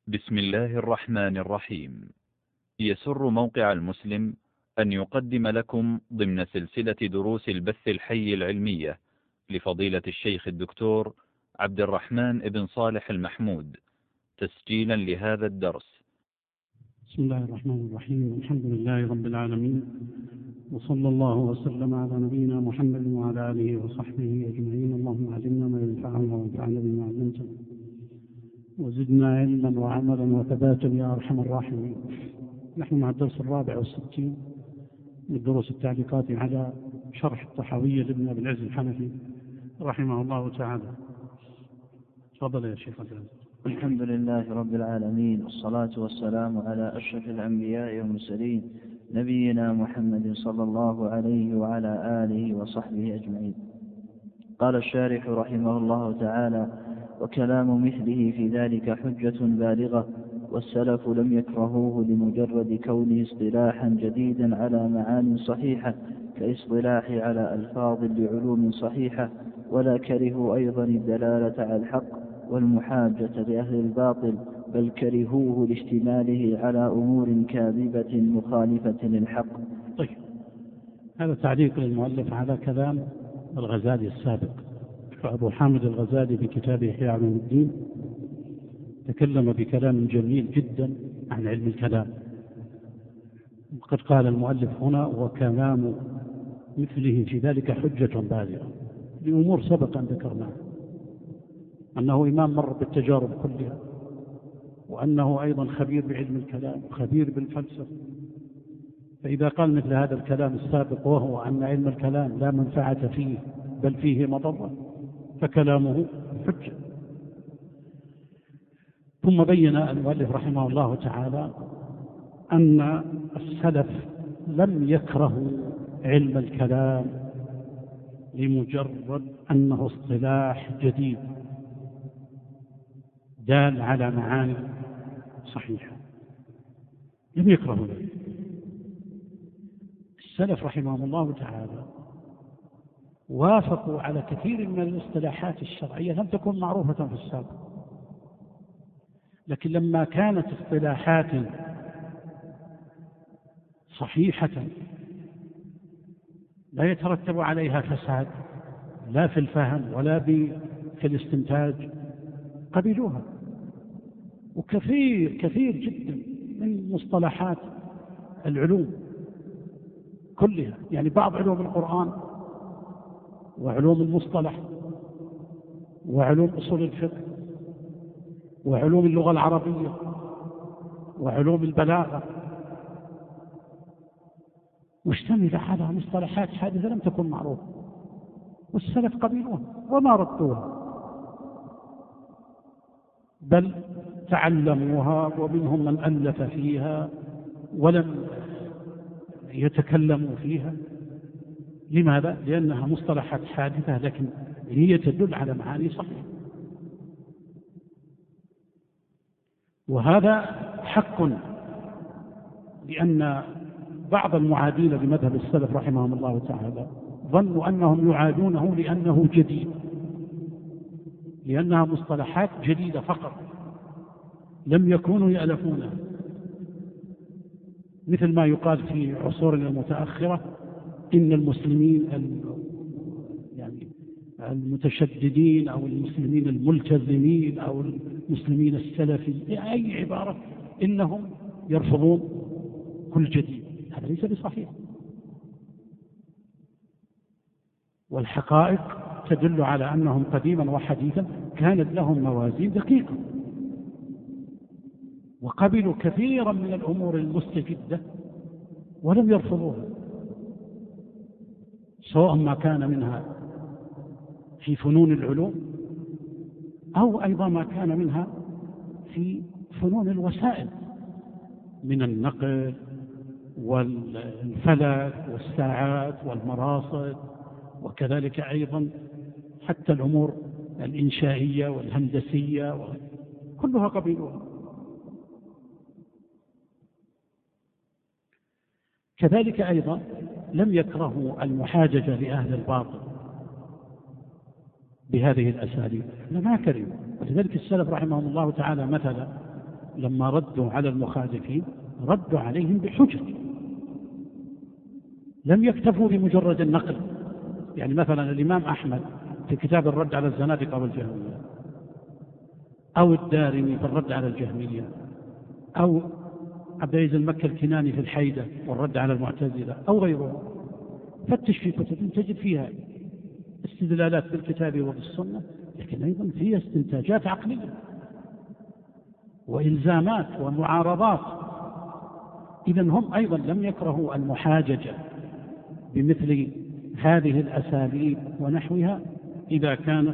بسم الله الرحمن الرحيم. يسر موقع المسلم أن يقدم لكم ضمن سلسلة دروس البث الحي العلمية لفضيلة الشيخ الدكتور عبد الرحمن بن صالح المحمود، تسجيلا لهذا الدرس. بسم الله الرحمن الرحيم. الحمد لله رب العالمين، وصلى الله وسلم على نبينا محمد وعلى آله وصحبه أجمعين. اللهم علمنا ما ينفعنا وانفعنا بما علمتنا وزدنا علما وعملا وثباتا يا أرحم الراحمين. نحن مع الدرس 64 من دروس التعليقات على شرح الطحاوية لابن أبي العز الحنفي رحمه الله تعالى. تفضل يا شيخ عبد العزيز. الحمد لله رب العالمين، والصلاة والسلام على أشرف الأنبياء والمرسلين نبينا محمد صلى الله عليه وعلى آله وصحبه أجمعين. قال الشارح رحمه الله تعالى: وكلام مثله في ذلك حجة بالغة، والسلف لم يكرهوه لمجرد كونه اصطلاحا جديدا على معان صحيحة كاصطلاح على ألفاظ لعلوم صحيحة، ولا كرهوا أيضا الدلالة على الحق والمحاجة لأهل الباطل، بل كرهوه لاشتماله على أمور كاذبة مخالفة للحق. طيب، هذا تعليق للمؤلف على كلام الغزالي السابق. فأبو حامد الغزالي في كتابه إحياء علوم الدين تكلم بكلام جميل جدا عن علم الكلام. وقد قال المؤلف هنا: وكلام مثله في ذلك حجة بالغة، لأمور سبق أن ذكرناها، أنه إمام مر بالتجارب كلها، وأنه أيضا خبير بعلم الكلام وخبير بالفلسفة. فإذا قال مثل هذا الكلام السابق، وهو أن علم الكلام لا منفعة فيه بل فيه مضرة، فكلامه حجة. ثم بين المؤلف رحمه الله تعالى أن السلف لم يكرهوا علم الكلام لمجرد أنه اصطلاح جديد دال على معاني صحيحة، لم يكرهوا ذلك. السلف رحمهم الله تعالى وافقوا على كثير من الاصطلاحات الشرعية لم تكن معروفة في السابق، لكن لما كانت اصطلاحات صحيحة لا يترتب عليها فساد لا في الفهم ولا في الاستنتاج، قبلوها. وكثير جدا من مصطلحات العلوم كلها، يعني بعض علوم القرآن وعلوم المصطلح وعلوم أصول الفقه وعلوم اللغة العربية وعلوم البلاغة مشتملة على مصطلحات حادثة لم تكن معروفة، والسلف قبلوها وما ردوها، بل تعلموها، ومنهم من ألف فيها ولم يتكلموا فيها. لماذا؟ لأنها مصطلحات حادثة لكن هي تدل على معاني صحيحة. وهذا حق، لأن بعض المعادين لمذهب السلف رحمهم الله تعالى ظنوا أنهم يعادونه لأنه جديد، لأنها مصطلحات جديدة فقط لم يكونوا يألفونها، مثل ما يقال في عصورنا المتأخرة إن المسلمين يعني المتشددين أو المسلمين الملتزمين أو المسلمين السلفي، أي عبارة، إنهم يرفضون كل جديد. هذا ليس بصحيح، والحقائق تدل على أنهم قديما وحديثا كانت لهم موازين دقيقة، وقبلوا كثيرا من الأمور المستجدة ولم يرفضوها، سواء ما كان منها في فنون العلوم أو أيضا ما كان منها في فنون الوسائل من النقل والفلك والساعات والمراصد، وكذلك أيضا حتى الأمور الإنشائية والهندسية كلها قبلوها. كذلك أيضا لم يكرهوا المحاججة لأهل الباطل بهذه الأساليب، ما كرهوا. ولذلك السلف رحمهم الله تعالى مثلا لما ردوا على المخالفين ردوا عليهم بحجج، لم يكتفوا بمجرد النقل. يعني مثلا الإمام أحمد في كتاب الرد على الزنادقة والجهمية، أو الدارمي في الرد على الجهمية، أو عبد العزيز المكي الكناني في الحيدة والرد على المعتزلة أو غيره، فتش في كتب تجد فيها استدلالات بالكتاب وبالسنة، لكن أيضا فيها استنتاجات عقلية وإلزامات ومعارضات. إذن هم أيضا لم يكرهوا المحاججة بمثل هذه الأساليب ونحوها إذا كانت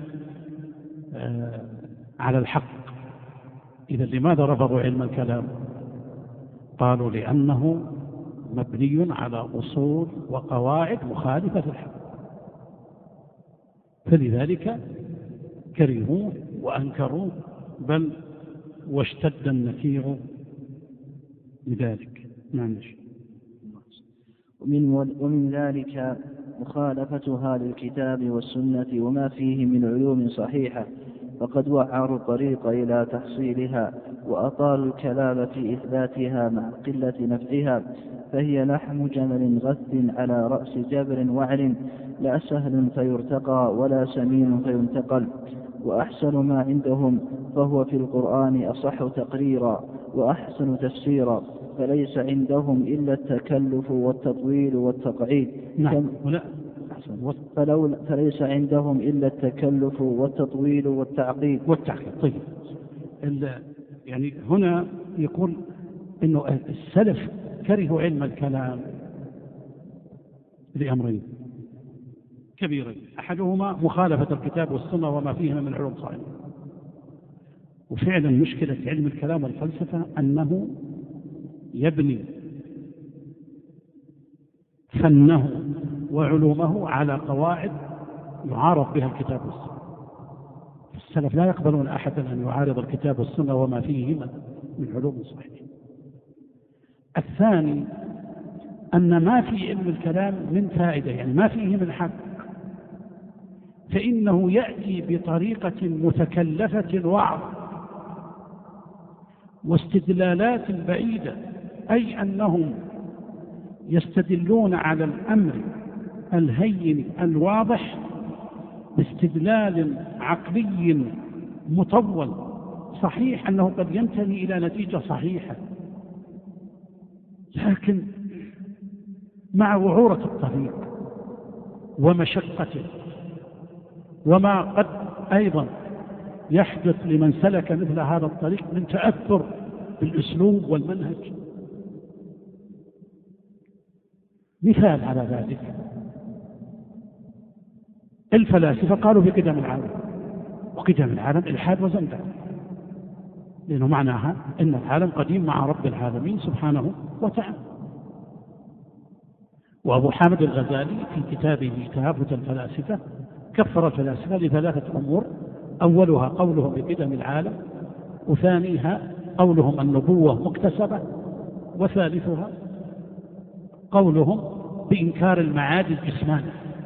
على الحق. إذا لماذا رفضوا علم الكلام؟ قالوا لأنه مبني على أصول وقواعد مخالفة للحق، فلذلك كرهوه وأنكروه، بل واشتد النكير بذلك. ومن ذلك مخالفتها للكتاب والسنة وما فيه من علوم صحيحة، فقد وعروا الطريق إلى تحصيلها وأطالوا الكلام في إثباتها مع قلة نفعها، فهي لحم جمل غث على رأس جبل وعر، لا سهل فيرتقى ولا سمين فينتقل. وأحسن ما عندهم فهو في القرآن أصح تقريرا وأحسن تفسيرا، فليس عندهم إلا التكلف والتطويل والتقعيد. فليس عندهم إلا التكلف والتطويل والتعقيد. طيب، يعني هنا يقول إنه السلف كرهوا علم الكلام لأمرين كبيرين، أحدهما مخالفة الكتاب والسنة وما فيهما من علوم صحيحة. وفعلا مشكلة علم الكلام والفلسفة أنه يبني فنه وعلومه على قواعد يعارض بها الكتاب والسنة. السلف لا يقبلون أحدا أن يعارض الكتاب والسنة وما فيهما من علوم صحيحة. الثاني أن ما في علم الكلام من فائدة، يعني ما فيه من حق، فإنه يأتي بطريقة متكلفة وعظ واستدلالات بعيدة، أي أنهم يستدلون على الأمر الهين الواضح باستدلال عقلي مطول صحيح أنه قد ينتهي إلى نتيجة صحيحة، لكن مع وعورة الطريق ومشقته وما قد أيضا يحدث لمن سلك مثل هذا الطريق من تأثر بالأسلوب والمنهج. مثال على ذلك الفلاسفة قالوا بقدم العالم، وقدم العالم إلحاد وزندقة، لأنه معناها أن العالم قديم مع رب العالمين سبحانه وتعالى. وأبو حامد الغزالي في كتابه تهافت الفلاسفة كفر الفلاسفة لثلاثة أمور: أولها قولهم بقدم العالم، وثانيها قولهم النبوة مكتسبة، وثالثها قولهم بإنكار المعاد الجسماني،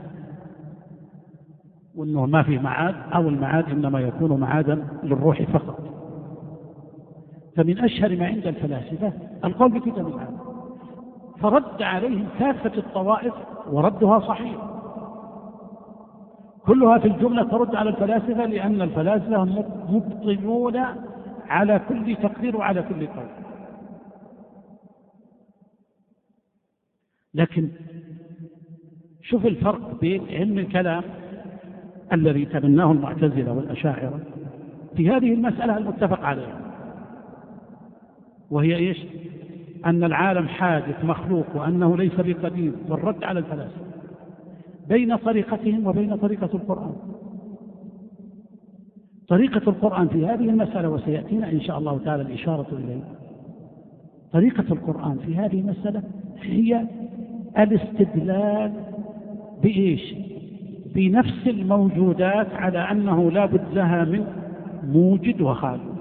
وأنه ما في معاد، أو المعاد إنما يكون معادا للروح فقط. فمن أشهر ما عند الفلاسفة القول بقدم العالم، فرد عليهم كافة الطوائف وردها صحيح، كلها في الجملة ترد على الفلاسفة، لأن الفلاسفة مبطلون على كل تقدير وعلى كل قول. لكن شوف الفرق بين علم الكلام الذي تبناه المعتزلة والأشاعرة في هذه المسألة المتفق عليها، وهي إيش؟ أن العالم حادث مخلوق وأنه ليس بقديم، والرد على الفلاسفة، بين طريقتهم وبين طريقة القرآن. طريقة القرآن في هذه المسألة، وسيأتينا إن شاء الله تعالى الإشارة إليه، طريقة القرآن في هذه المسألة هي الاستدلال بإيش؟ بنفس الموجودات على أنه لا بد لها من موجد وخالق.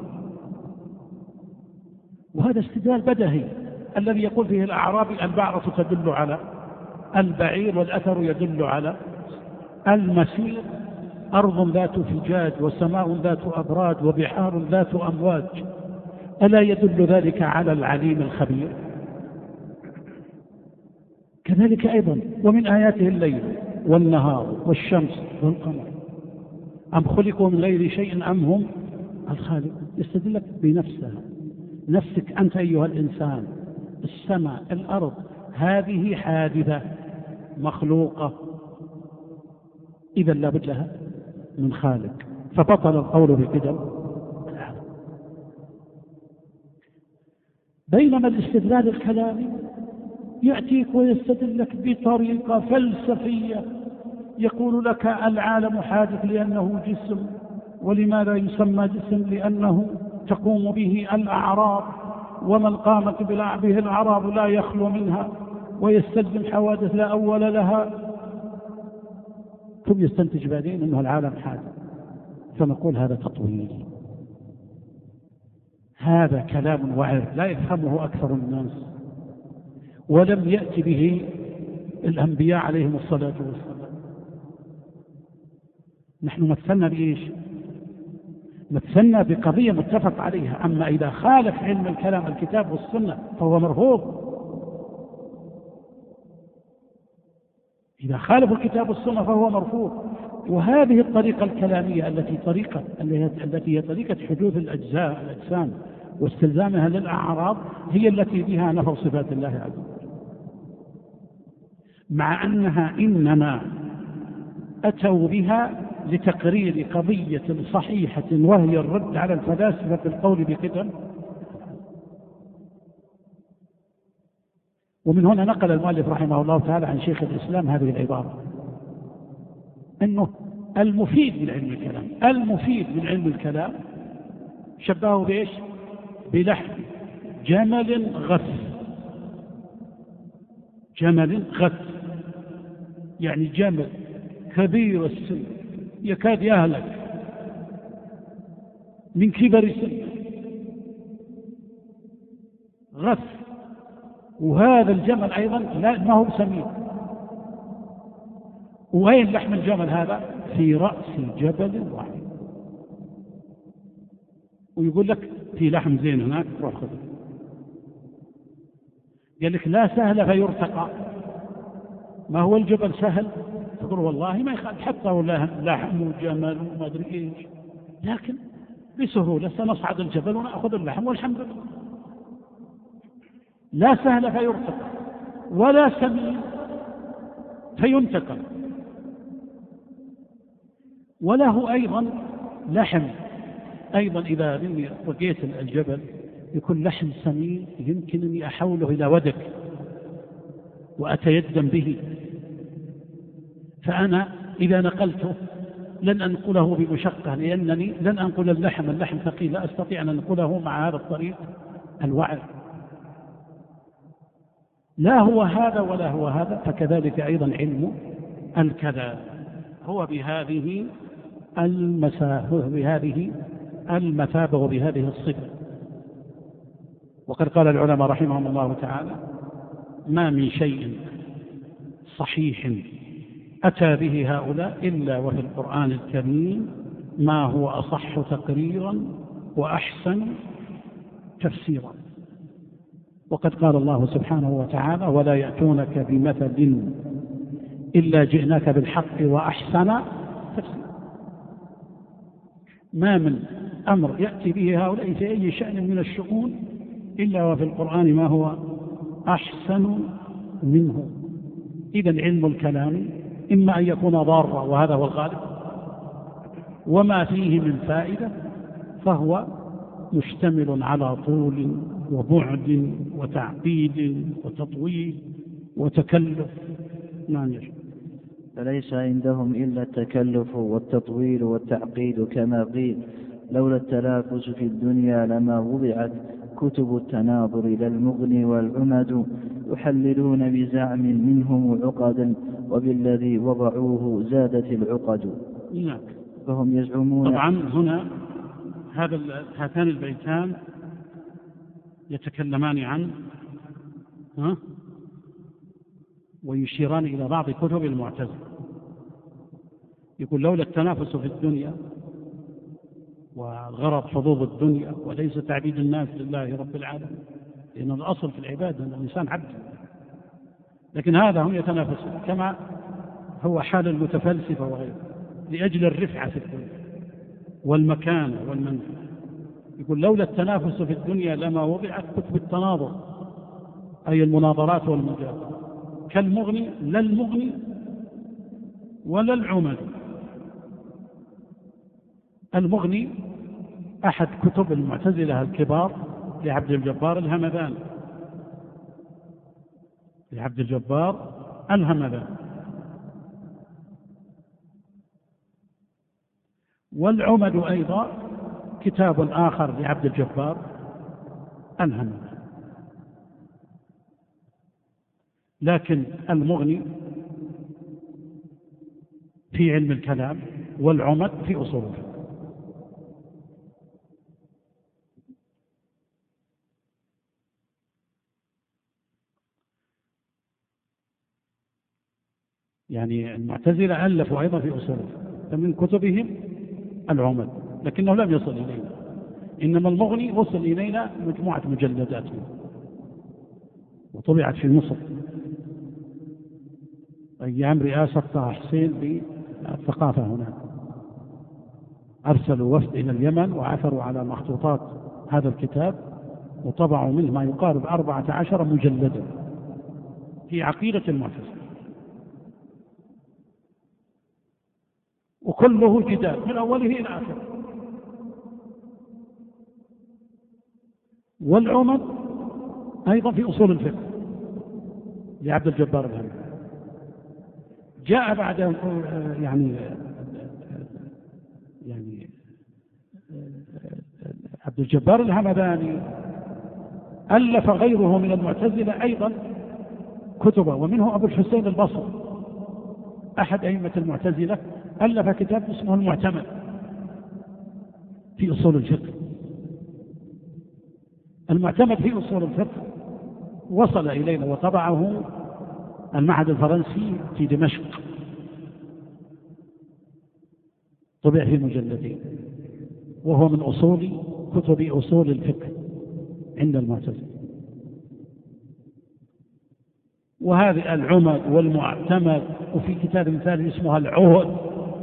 وهذا استدلال بدهي الذي يقول فيه الأعرابي: البعرة تدل على البعير، والأثر يدل على المسير، أرض ذات فجاج وسماء ذات أبراج وبحار ذات أمواج ألا يدل ذلك على العليم الخبير؟ كذلك أيضا ومن آياته الليل والنهار والشمس والقمر أم خلقوا من غير شيء أم هم الخالق. يستدلك بنفسها، نفسك أنت أيها الإنسان، السماء الأرض هذه حادثة مخلوقة، إذا لابد لها من خالق، فبطل القول بقدم. بينما الاستدلال الكلامي يأتيك ويستدلك بطريقة فلسفية، يقول لك العالم حادث لأنه جسم، ولماذا يسمى جسم؟ لأنه تقوم به الأعراض، ومن قامت به الأعراض لا يخلو منها، ويستلزم حوادث لا أول لها، ثم يستنتج بعدين أنه العالم حادث، فنقول هذا تطويل، هذا كلام وعر لا يفهمه أكثر الناس، ولم يأتي به الأنبياء عليهم الصلاة والسلام. نحن مثلنا بإيش؟ مثلنا بقضية متفق عليها، أما إذا خالف علم الكلام الكتاب والسنة فهو مرفوض. إذا خالف الكتاب والسنة فهو مرفوض. وهذه الطريقة الكلامية التي هي طريقة حدوث الأجسام واستلزامها للأعراض هي التي بها نفى صفات الله عز وجل، مع أنها إنما أتوا بها لتقرير قضية صحيحة، وهي الرد على الفلاسفة في القول بقدم. ومن هنا نقل المؤلف رحمه الله تعالى عن شيخ الإسلام هذه العبارة، أنه المفيد من علم الكلام، المفيد من علم الكلام شبهه بإيش؟ بلحم جمل غث. جمل غث يعني جمل كبير السن يكاد يهلك من كبر سنه، غث. وهذا الجمل أيضا ما هو سمين. وين لحم الجمل هذا؟ في رأس جبل واحد. ويقول لك في لحم زين هناك، روح خذه. قال لك لا سهل فيرتقى. ما هو الجبل سهل؟ تقول والله ما يخالف، حتى ولا لحم وجمل وما أدري إيش، لكن بسهولة سنصعد الجبل ونأخذ اللحم والحمد لله. لا سهل فيرتقى ولا سمين فينتقل. وله أيضا لحم، أيضا إذا رقيت الجبل يكون لحم سمين يمكن أني أحوله إلى ودك وأتيدم به، فأنا إذا نقلته لن أنقله بمشقة، لأنني لن أنقل اللحم ثقيل، لا أستطيع أن أنقله مع هذا الطريق الوعر. لا هو هذا ولا هو هذا. فكذلك أيضا علم الكلام هو بهذه المثابة وبهذه الصفة. وقد قال العلماء رحمهم الله تعالى: ما من شيء صحيح أتى به هؤلاء إلا وفي القرآن الكريم ما هو أصح تقريرا وأحسن تفسيرا. وقد قال الله سبحانه وتعالى: ولا يأتونك بمثل إلا جئناك بالحق وأحسن تفسيرا. ما من أمر يأتي به هؤلاء في أي شأن من الشؤون إلا وفي القرآن ما هو أحسن منه. إذن علم الكلام إما أن يكون ضارا، وهذا هو الغالب، وما فيه من فائدة فهو مشتمل على طول وبعد وتعقيد وتطويل وتكلف. نعم يا شيخ. فليس عندهم إلا التكلف والتطويل والتعقيد كما قيل: لولا التنافس في الدنيا لما وضعت كتب التناظر إلى المغني والعمد، يحللون بزعم منهم عقدا وبالذي وضعوه زادت العقد. نعم. فهم يزعمون. طبعا هنا هاتان البيتان يتكلمان عن ويشيران إلى بعض كتب المعتزلة. يقول: لولا التنافس في الدنيا والغرض حظوظ الدنيا وليس تعبيد الناس لله رب العالمين، لأن الأصل في العبادة أن الإنسان عبد. لكن هذا هم يتنافسون كما هو حال المتفلسفة وغيره لأجل الرفعة في الدنيا والمكانة والمنزل. يقول لولا التنافس في الدنيا لما وضعت كتب التناظر، أي المناظرات والمجادلة، كالمغني لا المغني ولا العمد. المغني أحد كتب المعتزلة الكبار لعبد الجبار الهمذاني، لعبد الجبار الهمذاني. والعمد أيضا كتاب آخر لعبد الجبار الهمذاني. لكن المغني في علم الكلام والعمد في أصول الفقه. يعني المعتزلة ألفوا أيضا في أصول الفقه، فمن كتبهم العمد، لكنه لم يصل إلينا. إنما المغني وصل إلينا مجموعة مجلدات وطبعت في مصر أيام رئاسة طه حسين للثقافة هناك. أرسلوا وفد إلى اليمن وعثروا على مخطوطات هذا الكتاب وطبعوا منه ما يقارب 14 مجلدا في عقيدة المعتزلة، وكله جدال من أوله إلى آخره. والعمد أيضا في أصول الفقه لعبد الجبار الهمذاني. جاء بعد يعني عبد الجبار الهمذاني ألف غيره من المعتزلة أيضا كتبه، ومنه أبو الحسين البصري أحد أئمة المعتزلة ألف كتاب اسمه المعتمد في أصول الفقه. المعتمد في أصول الفقه وصل إلينا وطبعه المعهد الفرنسي في دمشق، طبع في مجلدين، وهو من أصول كتب أصول الفقه عند المعتزلة. وهذه العمد والمعتمد، وفي كتاب ثاني اسمها العهد،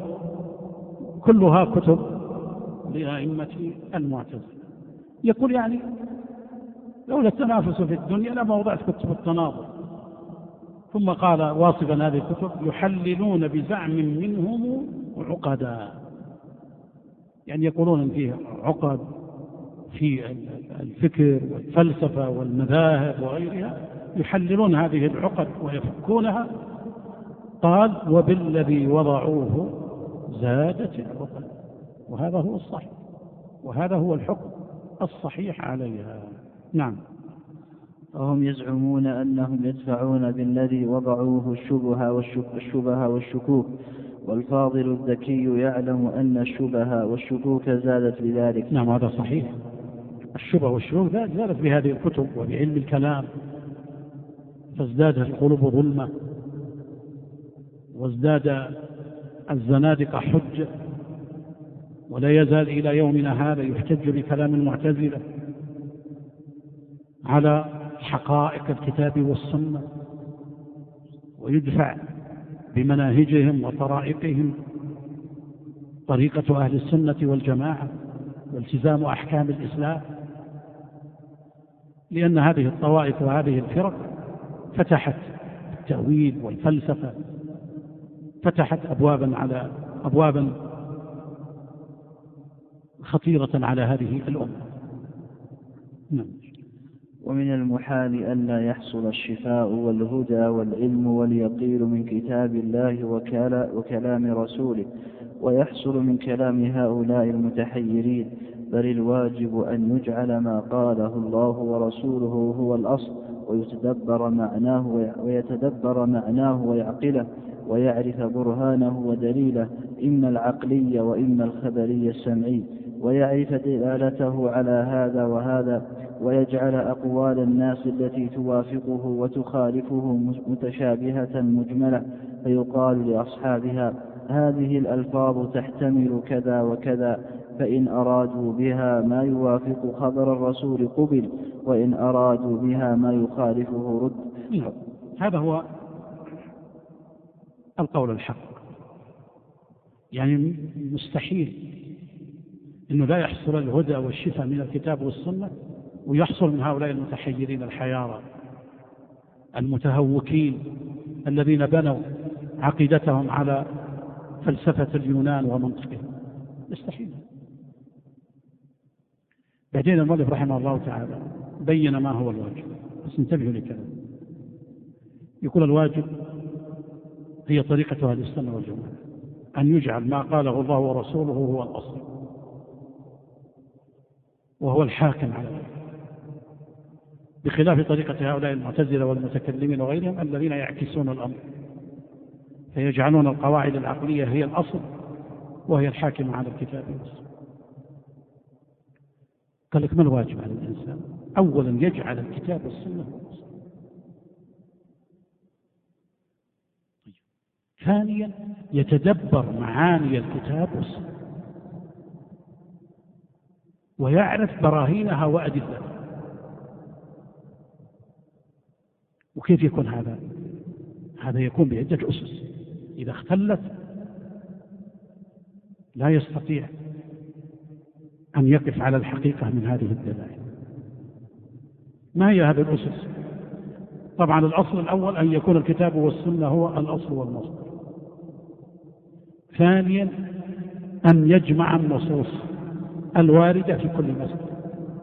كلها كتب لأئمة المعتزلة. يقول يعني لولا التنافس في الدنيا لما وضعت كتب التناظر. ثم قال واصفا هذه الكتب: يحللون بزعم منهم عقدا، يعني يقولون ان فيه عقد في الفكر والفلسفة والمذاهب وغيرها، يحللون هذه العقد ويفكونها. قال: وبالذي وضعوه زادت العقد. وهذا هو الصحيح، وهذا هو الحكم الصحيح عليها. نعم. وهم يزعمون أنهم يدفعون بالذي وضعوه الشبه والشكوك، والفاضل الذكي يعلم أن الشبه والشكوك زادت بذلك. نعم، هذا صحيح. الشبه والشكوك زادت بهذه الكتب وبعلم الكلام، فازدادت القلوب ظلمة، وازداد الزنادقة حجة، ولا يزال إلى يومنا هذا يحتج بكلام المعتزلة على حقائق الكتاب والسنة، ويدفع بمناهجهم وطرائقهم طريقة أهل السنة والجماعة والتزام أحكام الإسلام، لأن هذه الطوائف وهذه الفرق فتحت التأويل والفلسفة، فتحت أبوابا خطيرة على هذه الأمة. نعم. ومن المحال أن لا يحصل الشفاء والهدى والعلم واليقين من كتاب الله وكلام رسوله، ويحصل من كلام هؤلاء المتحيرين، بل الواجب أن يجعل ما قاله الله ورسوله هو الأصل، ويتدبر معناه ويعقله، ويعرف برهانه ودليله، إما العقلي وإما الخبري السمعي، ويعرف دلالته على هذا وهذا، ويجعل أقوال الناس التي توافقه وتخالفه متشابهة مجملة، فيقال لأصحابها: هذه الألفاظ تحتمل كذا وكذا، فإن أرادوا بها ما يوافق خبر الرسول قبل، وإن أرادوا بها ما يخالفه رد. هذا هو القول الحق. يعني مستحيل أنه لا يحصل الهدى والشفاء من الكتاب والسنة ويحصل من هؤلاء المتحيرين الحيارى المتهوكين الذين بنوا عقيدتهم على فلسفة اليونان ومنطقهم. مستحيل. بعدين المؤلف رحمه الله تعالى بين ما هو الواجب، بس انتبهوا لكلام. يقول الواجب هي طريقة أهل السنة والجماعة، أن يجعل ما قاله الله ورسوله هو الأصل وهو الحاكم على ذلك، بخلاف طريقة هؤلاء المعتزلة والمتكلمين وغيرهم الذين يعكسون الأمر فيجعلون القواعد العقلية هي الأصل وهي الحاكمة على الكتاب والسنة. قال لك ما الواجب على الإنسان؟ أولا يجعل الكتاب والسنة هو الأصل. ثانيا يتدبر معاني الكتاب والسنة ويعرف براهينها وأدلتها. وكيف يكون هذا؟ هذا يكون بعدة أسس، إذا اختلت لا يستطيع أن يقف على الحقيقة من هذه الدلائل. ما هي هذه الأسس؟ طبعا الأصل الأول أن يكون الكتاب والسنة هو الأصل والمصدر. ثانيا أن يجمع النصوص الواردة في كل مسألة،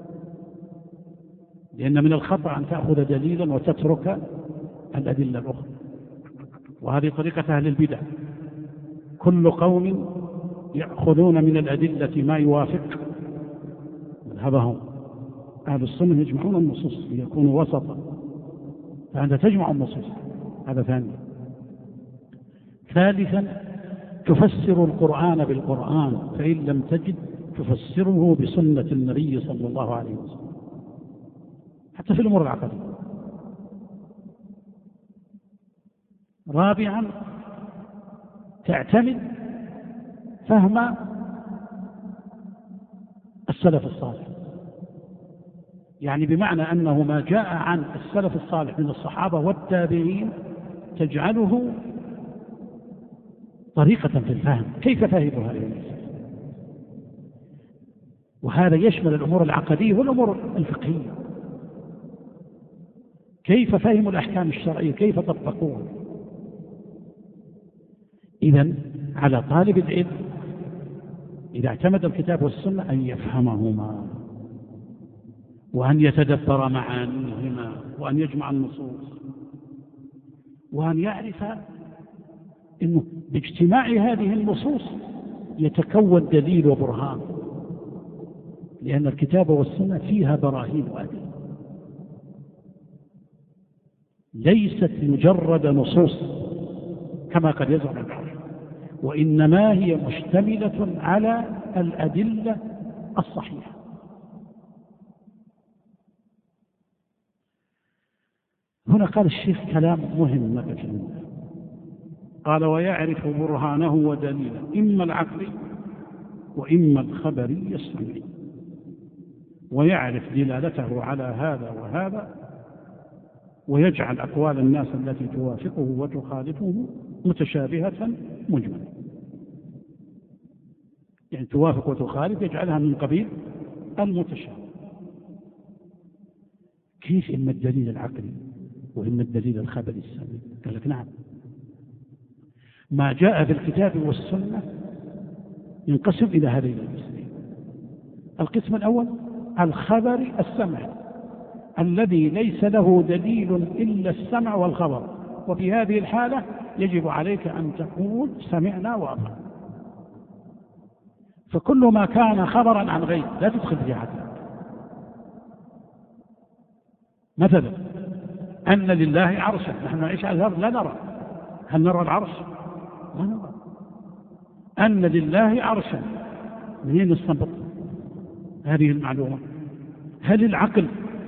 لأن من الخطأ أن تأخذ دليلا وتترك الأدلة الأخرى، وهذه طريقة أهل البدع. كل قوم يأخذون من الأدلة ما يوافق مذهبهم. أهل السنة يجمعون النصوص ليكونوا وسطا، فأنت تجمع النصوص. هذا ثانيا. ثالثا تفسر القرآن بالقرآن، فإن لم تجد تفسره بسنة النبي صلى الله عليه وسلم، حتى في الأمور العقدية. رابعا تعتمد فهم السلف الصالح، يعني بمعنى أنه ما جاء عن السلف الصالح من الصحابة والتابعين تجعله طريقة في الفهم، كيف فهموا هذه المسألة. وهذا يشمل الأمور العقدية والأمور الفقهية، كيف فهموا الأحكام الشرعية، كيف طبقوها. إذن على طالب العلم إذا اعتمد الكتاب والسنة أن يفهمهما وأن يتدبر معانيهما وأن يجمع النصوص وأن يعرف أنه باجتماع هذه النصوص يتكون دليل وبرهان، لأن الكتاب والسنة فيها براهين وأدلة، ليست مجرد نصوص كما قد يزعم البعض، وإنما هي مشتملة على الأدلة الصحيحة. هنا قال الشيخ كلام مهم نقف منه، قال ويعرف برهانه ودليله إما العقلي وإما الخبري السمعي، ويعرف دلالته على هذا وهذا، ويجعل أقوال الناس التي توافقه وتخالفه متشابهة مجملة، يعني توافق وتخالف يجعلها من قبيل المتشابه. كيف إما الدليل العقلي وإما الدليل الخبري السمعي؟ قال لك نعم، ما جاء في الكتاب والسنة ينقسم إلى هذين القسمين. القسم الأول الخبر السمعي الذي ليس له دليل إلا السمع والخبر، وفي هذه الحالة يجب عليك أن تقول سمعنا وأطعنا. فكل ما كان خبرا عن غير لا تدخل في عقلك. مثلا أن لله عرشا، نحن نعيش على الأرض لا نرى، هل نرى العرش؟ لا نرى. أن لله عرشا، منين نستنبط هذه المعلومة؟ هل العقل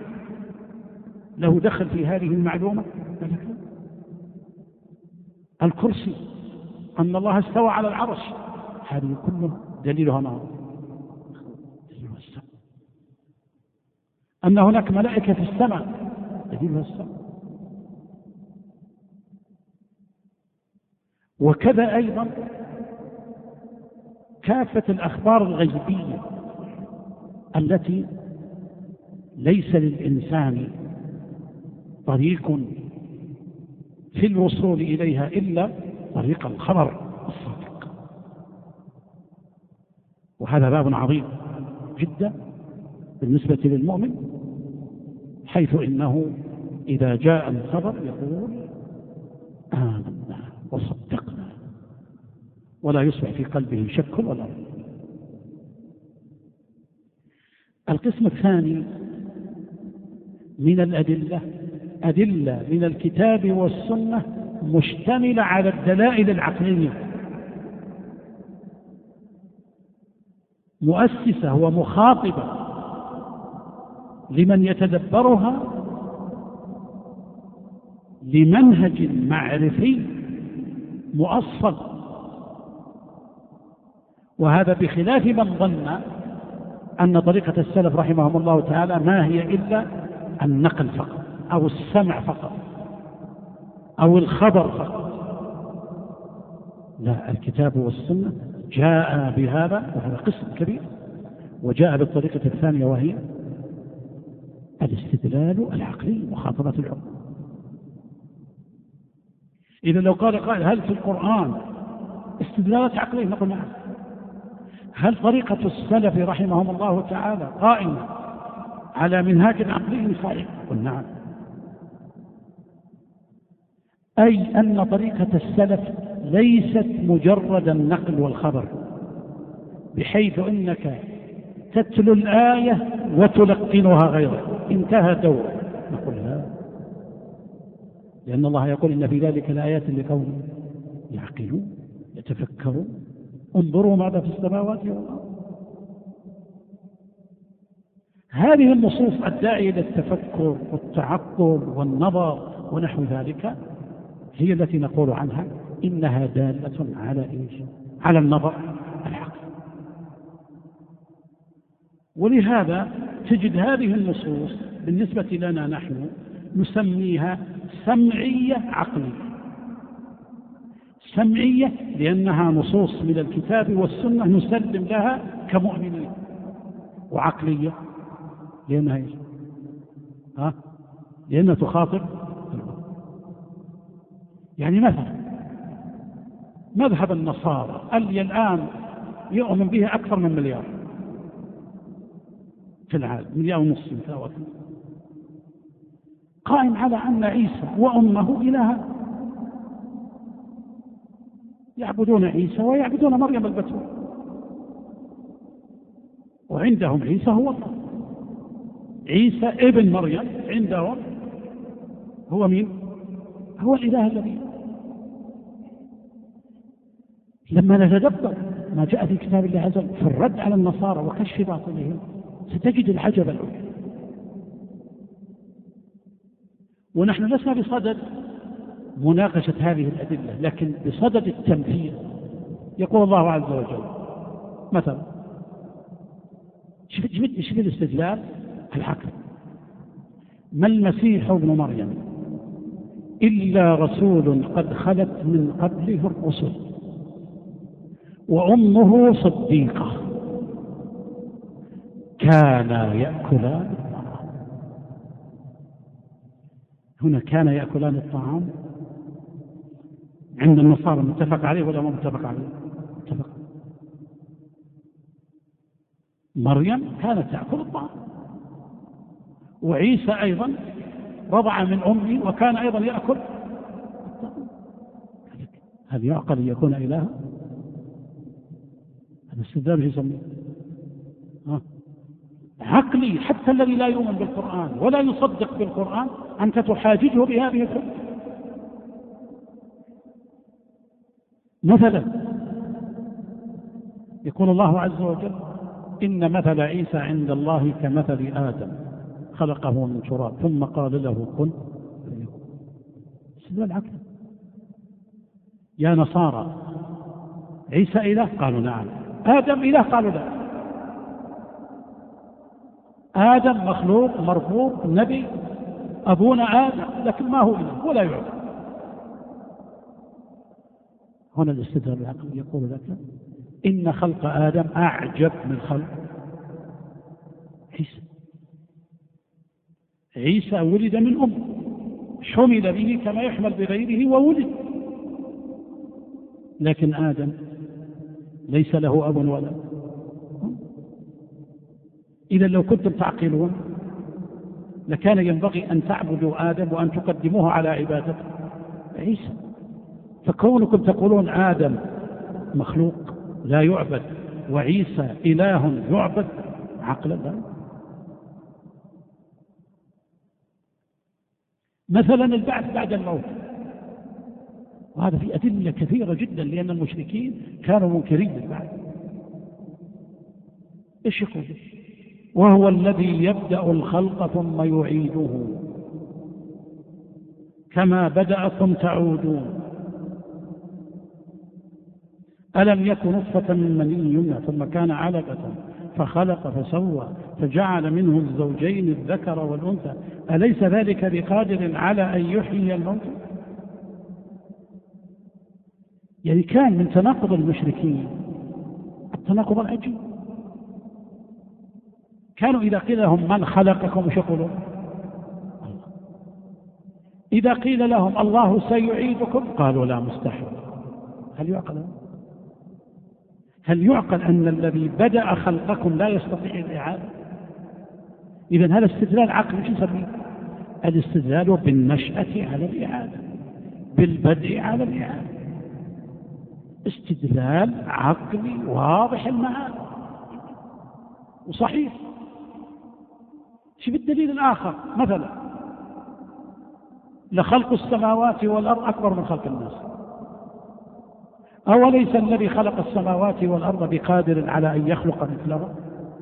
له دخل في هذه المعلومة؟ الكرسي، أن الله استوى على العرش، هذه كله دليلها نار. أن هناك ملائكة في السماء دليل السماء. وكذا أيضا كافة الأخبار الغيبية التي ليس للإنسان طريق في الوصول إليها إلا طريق الخبر الصادق. وهذا باب عظيم جدا بالنسبة للمؤمن، حيث إنه إذا جاء الخبر يقول آمنا وصدقنا، ولا يصبح في قلبه شك ولا ريب. القسم الثاني من الأدلة، أدلة من الكتاب والسنة مشتملة على الدلائل العقلية، مؤسسة ومخاطبة لمن يتدبرها لمنهج معرفي مؤصل. وهذا بخلاف من ظن أن طريقة السلف رحمهم الله تعالى ما هي إلا النقل فقط أو السمع فقط أو الخبر فقط. لا، الكتاب والسنة جاء بهذا، وهذا قسم كبير، وجاء بالطريقة الثانية وهي الاستدلال العقلي، مخاطبة العقل. إذا لو قال قائل هل في القرآن استدلالات عقلية؟ نقول نعم. هل طريقة السلف رحمهم الله تعالى قائمة على منهاج عقلي صحيح؟ نقول نعم. أي أن طريقة السلف ليست مجرد النقل والخبر، بحيث أنك تتلو الآية وتلقنها غيرك انتهى دور. نقول لا، لأن الله يقول إن في ذلك الآيات لقوم يعقلون يتفكرون انظروا ماذا في السماوات والأرض. هذه النصوص الداعية إلى التفكر والتعقل والنظر ونحو ذلك هي التي نقول عنها إنها دالة على إيش؟ على النظر العقلي. ولهذا تجد هذه النصوص بالنسبة لنا نحن نسميها سمعية عقلية. سمعية لأنها نصوص من الكتاب والسنة نسلم لها كمؤمنين، وعقلية لأنها إيش؟ لأنها تخاطب. يعني مثلا مذهب النصارى اللي الآن يؤمن به أكثر من مليار في العالم، 1.5 مليار، قائم على أن عيسى وأمه إلها، يعبدون عيسى ويعبدون مريم البتول، وعندهم عيسى هو الله. عيسى ابن مريم عندهم هو مين؟ هو الإله الذي. لما نتدبر ما جاء في كتاب الله عز وجل في الرد على النصارى وكشف باطلهم ستجد العجب العجب. ونحن لسنا بصدد مناقشة هذه الأدلة، لكن بصدد التمثيل. يقول الله عز وجل مثلا، شوف الاستدلال العقل، ما المسيح ابن مريم إلا رسول قد خلت من قبله الرسل وأمه صديقة كانا يأكلان الطعام. هنا كان يأكلان الطعام عند النصارى متفق عليه ولا ما متفق عليه؟ متفق. مريم كانت تأكل الطعام، وعيسى أيضا رضع من أمه وكان أيضا يأكل الطعام. هل يعقل أن يكون إلها؟ هذا استدلال يسميه عقلي. حتى الذي لا يؤمن بالقرآن ولا يصدق بالقرآن أنت تحاججه بهذه الحجة. مثلا يقول الله عز وجل إن مثل عيسى عند الله كمثل آدم خلقه من تراب ثم قال له كن فيكون. استدلال عقلي. يا نصارى عيسى إله؟ قالوا نعم. آدم إله؟ قالوا لا. آدم مخلوق مرفوض نبي، أبونا آدم، لكن ما هو إله ولا يعبد. هنا الاستدلال العقلي يقول لك إن خلق آدم أعجب من خلق عيسى. عيسى ولد من أم، حمل به كما يحمل بغيره وولد، لكن آدم ليس له أب ولا. إذا لو كنتم تعقلون لكان ينبغي أن تعبدوا آدم وأن تقدموه على عبادة عيسى. فكونكم تقولون آدم مخلوق لا يعبد وعيسى إله يعبد، عقلا لا. مثلا البعث بعد الموت، وهذا في أدلة كثيرة جدا، لأن المشركين كانوا منكرين للبعث. إيش يقول؟ وهو الذي يبدأ الخلق ثم يعيده كما بدأكم تعودون. ألم يكن نطفة من مني يمنى ثم كان علقة فخلق فسوى فجعل منه الزوجين الذكر والأنثى أليس ذلك بقادر على أن يحيي الموتى؟ يعني كان من تناقض المشركين التناقض العجيب. كانوا إذا قيل لهم من خلقكم وش يقولون؟ إذا قيل لهم الله سيعيدكم قالوا لا مستحيل. هل يعقل أن الذي بدأ خلقكم لا يستطيع الإعادة؟ إذن هذا استدلال عقلي. شو نسميه؟ الاستدلال بالنشأة على الإعادة، بالبدء على الإعادة. استدلال عقلي واضح المعاني وصحيح. شوف الدليل الآخر، مثلا لخلق السماوات والأرض أكبر من خلق الناس. أوليس الذي خلق السماوات والأرض بقادر على أن يخلق مثله؟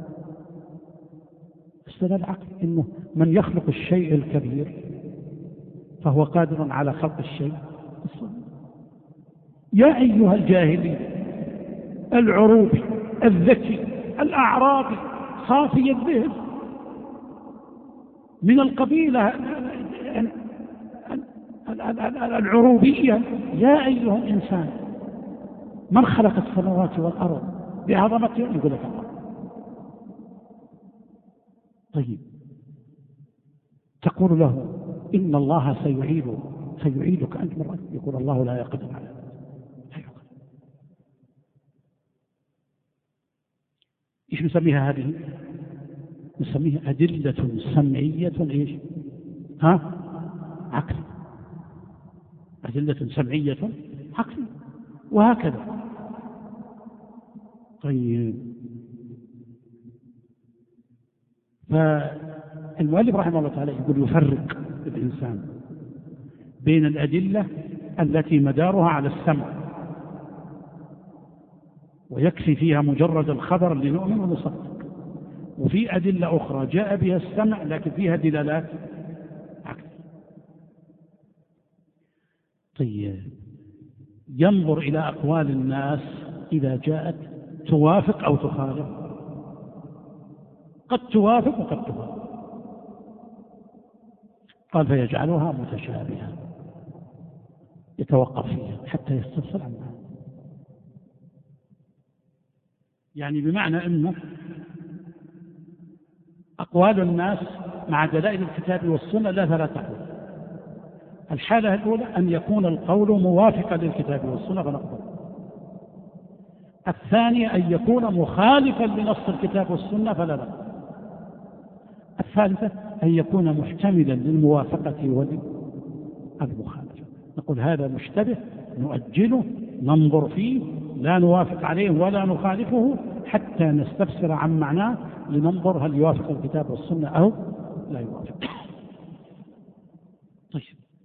استدلال عقلي إنه من يخلق الشيء الكبير فهو قادر على خلق الشيء الصغير. يا أيها الجاهلين العروبي الذكي الأعرابي صافي الذهن من القبيلة العروبية، يا أيها الإنسان من خلق السماوات والأرض بعظمته؟ يقول لك الله. طيب تقول له إن الله سيعيدك أنت مرة، يقول الله لا يقدر على ذلك. إيش نسميها هذه؟ نسميها أدلة سمعية إيش؟ عقل. أدلة سمعية عقل، وهكذا. طيب فالمؤلف رحمه الله تعالى يقول يفرق الإنسان بين الأدلة التي مدارها على السمع ويكفي فيها مجرد الخبر لنؤمن ونصدق، وفي أدلة أخرى جاء بها السمع لكن فيها دلالات عقل. طيب ينظر إلى أقوال الناس إذا جاءت توافق أو تخالف، قد توافق وقد تخالف. قال فيجعلها متشابهة، يتوقف فيها حتى يستفسر عنها. يعني بمعنى أنه أقوال الناس مع دلائل الكتاب والسنة لا تقول. الحالة الأولى أن يكون القول موافقا للكتاب والسنة فنقبل. الثانية أن يكون مخالفا لنص الكتاب والسنة فلا نقبل. الثالثة أن يكون محتملا للموافقة والمخالفة. نقول هذا مشتبه نؤجله ننظر فيه لا نوافق عليه ولا نخالفه حتى نستفسر عن معناه لننظر هل يوافق الكتاب والسنة أو لا يوافق. طيب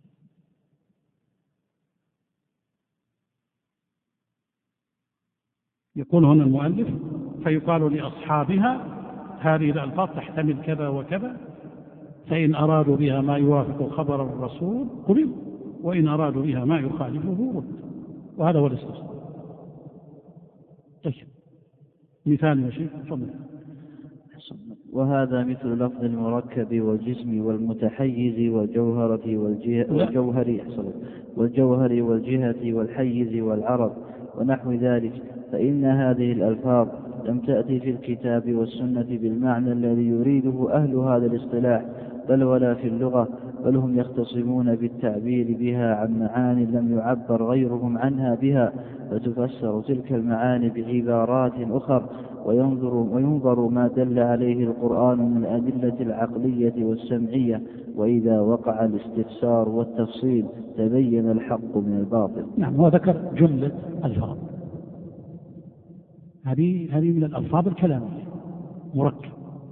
يقول هنا المؤلف فيقال لأصحابها هذه الألفاظ تحتمل كذا وكذا، فإن أرادوا بها ما يوافق خبر الرسول قبل، وإن أرادوا بها ما يخالفه رد. وهذا هو الاستفسار. طيب مثال يا شيخ تفضل. وهذا مثل لفظ المركب والجسم والمتحيز والجوهر والجهة والحيز والعرض ونحو ذلك، فإن هذه الألفاظ لم تأتي في الكتاب والسنة بالمعنى الذي يريده أهل هذا الاصطلاح، بل ولا في اللغة، بل هم يختصمون بالتعبير بها عن معاني لم يعبر غيرهم عنها بها، فتفسر تلك المعاني بعبارات أخر، وينظر ما دل عليه القرآن من الأدلة العقلية والسمعية، وإذا وقع الاستفسار والتفصيل تبين الحق من الباطل. نعم، هو ذكر جملة ألفاظ، هذه من الألفاظ الكلامية مركب.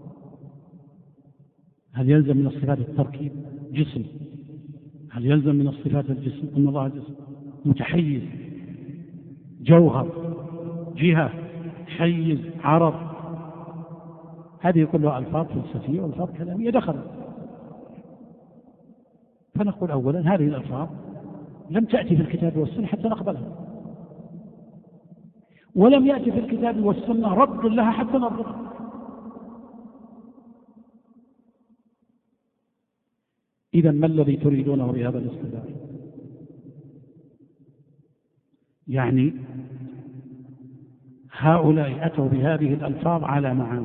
هل يلزم من الصفات التركيب جسم؟ هل يلزم من الصفات الجسم أن الله جسم؟ متحيز، جوهر، جهة، حيز، عرض، هذه كلها ألفاظ فلسفية وألفاظ كلامية دخلت. فنقول أولا هذه الألفاظ لم تأتي في الكتاب والسنة حتى نقبلها، ولم يأتي في الكتاب والسنة رد لها حتى نرفضها. إذا ما الذي تريدونه بهذا الاصطلاح؟ يعني هؤلاء أتوا بهذه الألفاظ على معاني،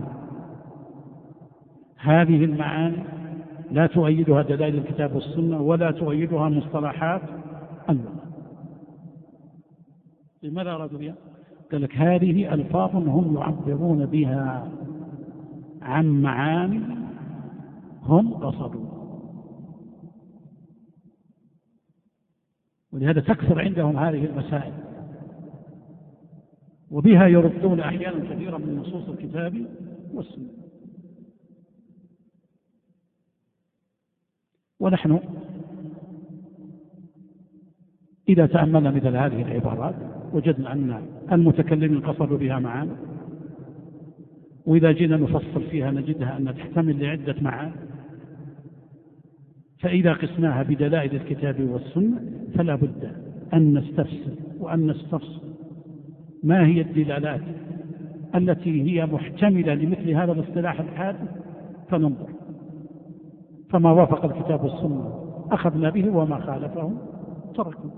هذه المعاني لا تؤيدها دلائل الكتاب والسنة ولا تؤيدها مصطلحات اللغة. لماذا أرادوا بها؟ قال لك هذه ألفاظ هم يعبرون بها عن معاني هم قصدوا، ولهذا تكثر عندهم هذه المسائل، وبها يردون أحيانا كثيرا من نصوص الكتاب والسنة. ونحن إذا تأملنا مثل هذه العبارات وجدنا أن المتكلمين قصدوا بها معاني، وإذا جينا نفصل فيها نجدها أن تحتمل لعدة معاني، فإذا قسناها بدلائل الكتاب والسنة فلا بد أن نستفسر وأن نستفسر ما هي الدلالات التي هي محتملة لمثل هذا الاصطلاح الحادث، فننظر، فما وافق الكتاب والسنة أخذنا به وما خالفه تركنا.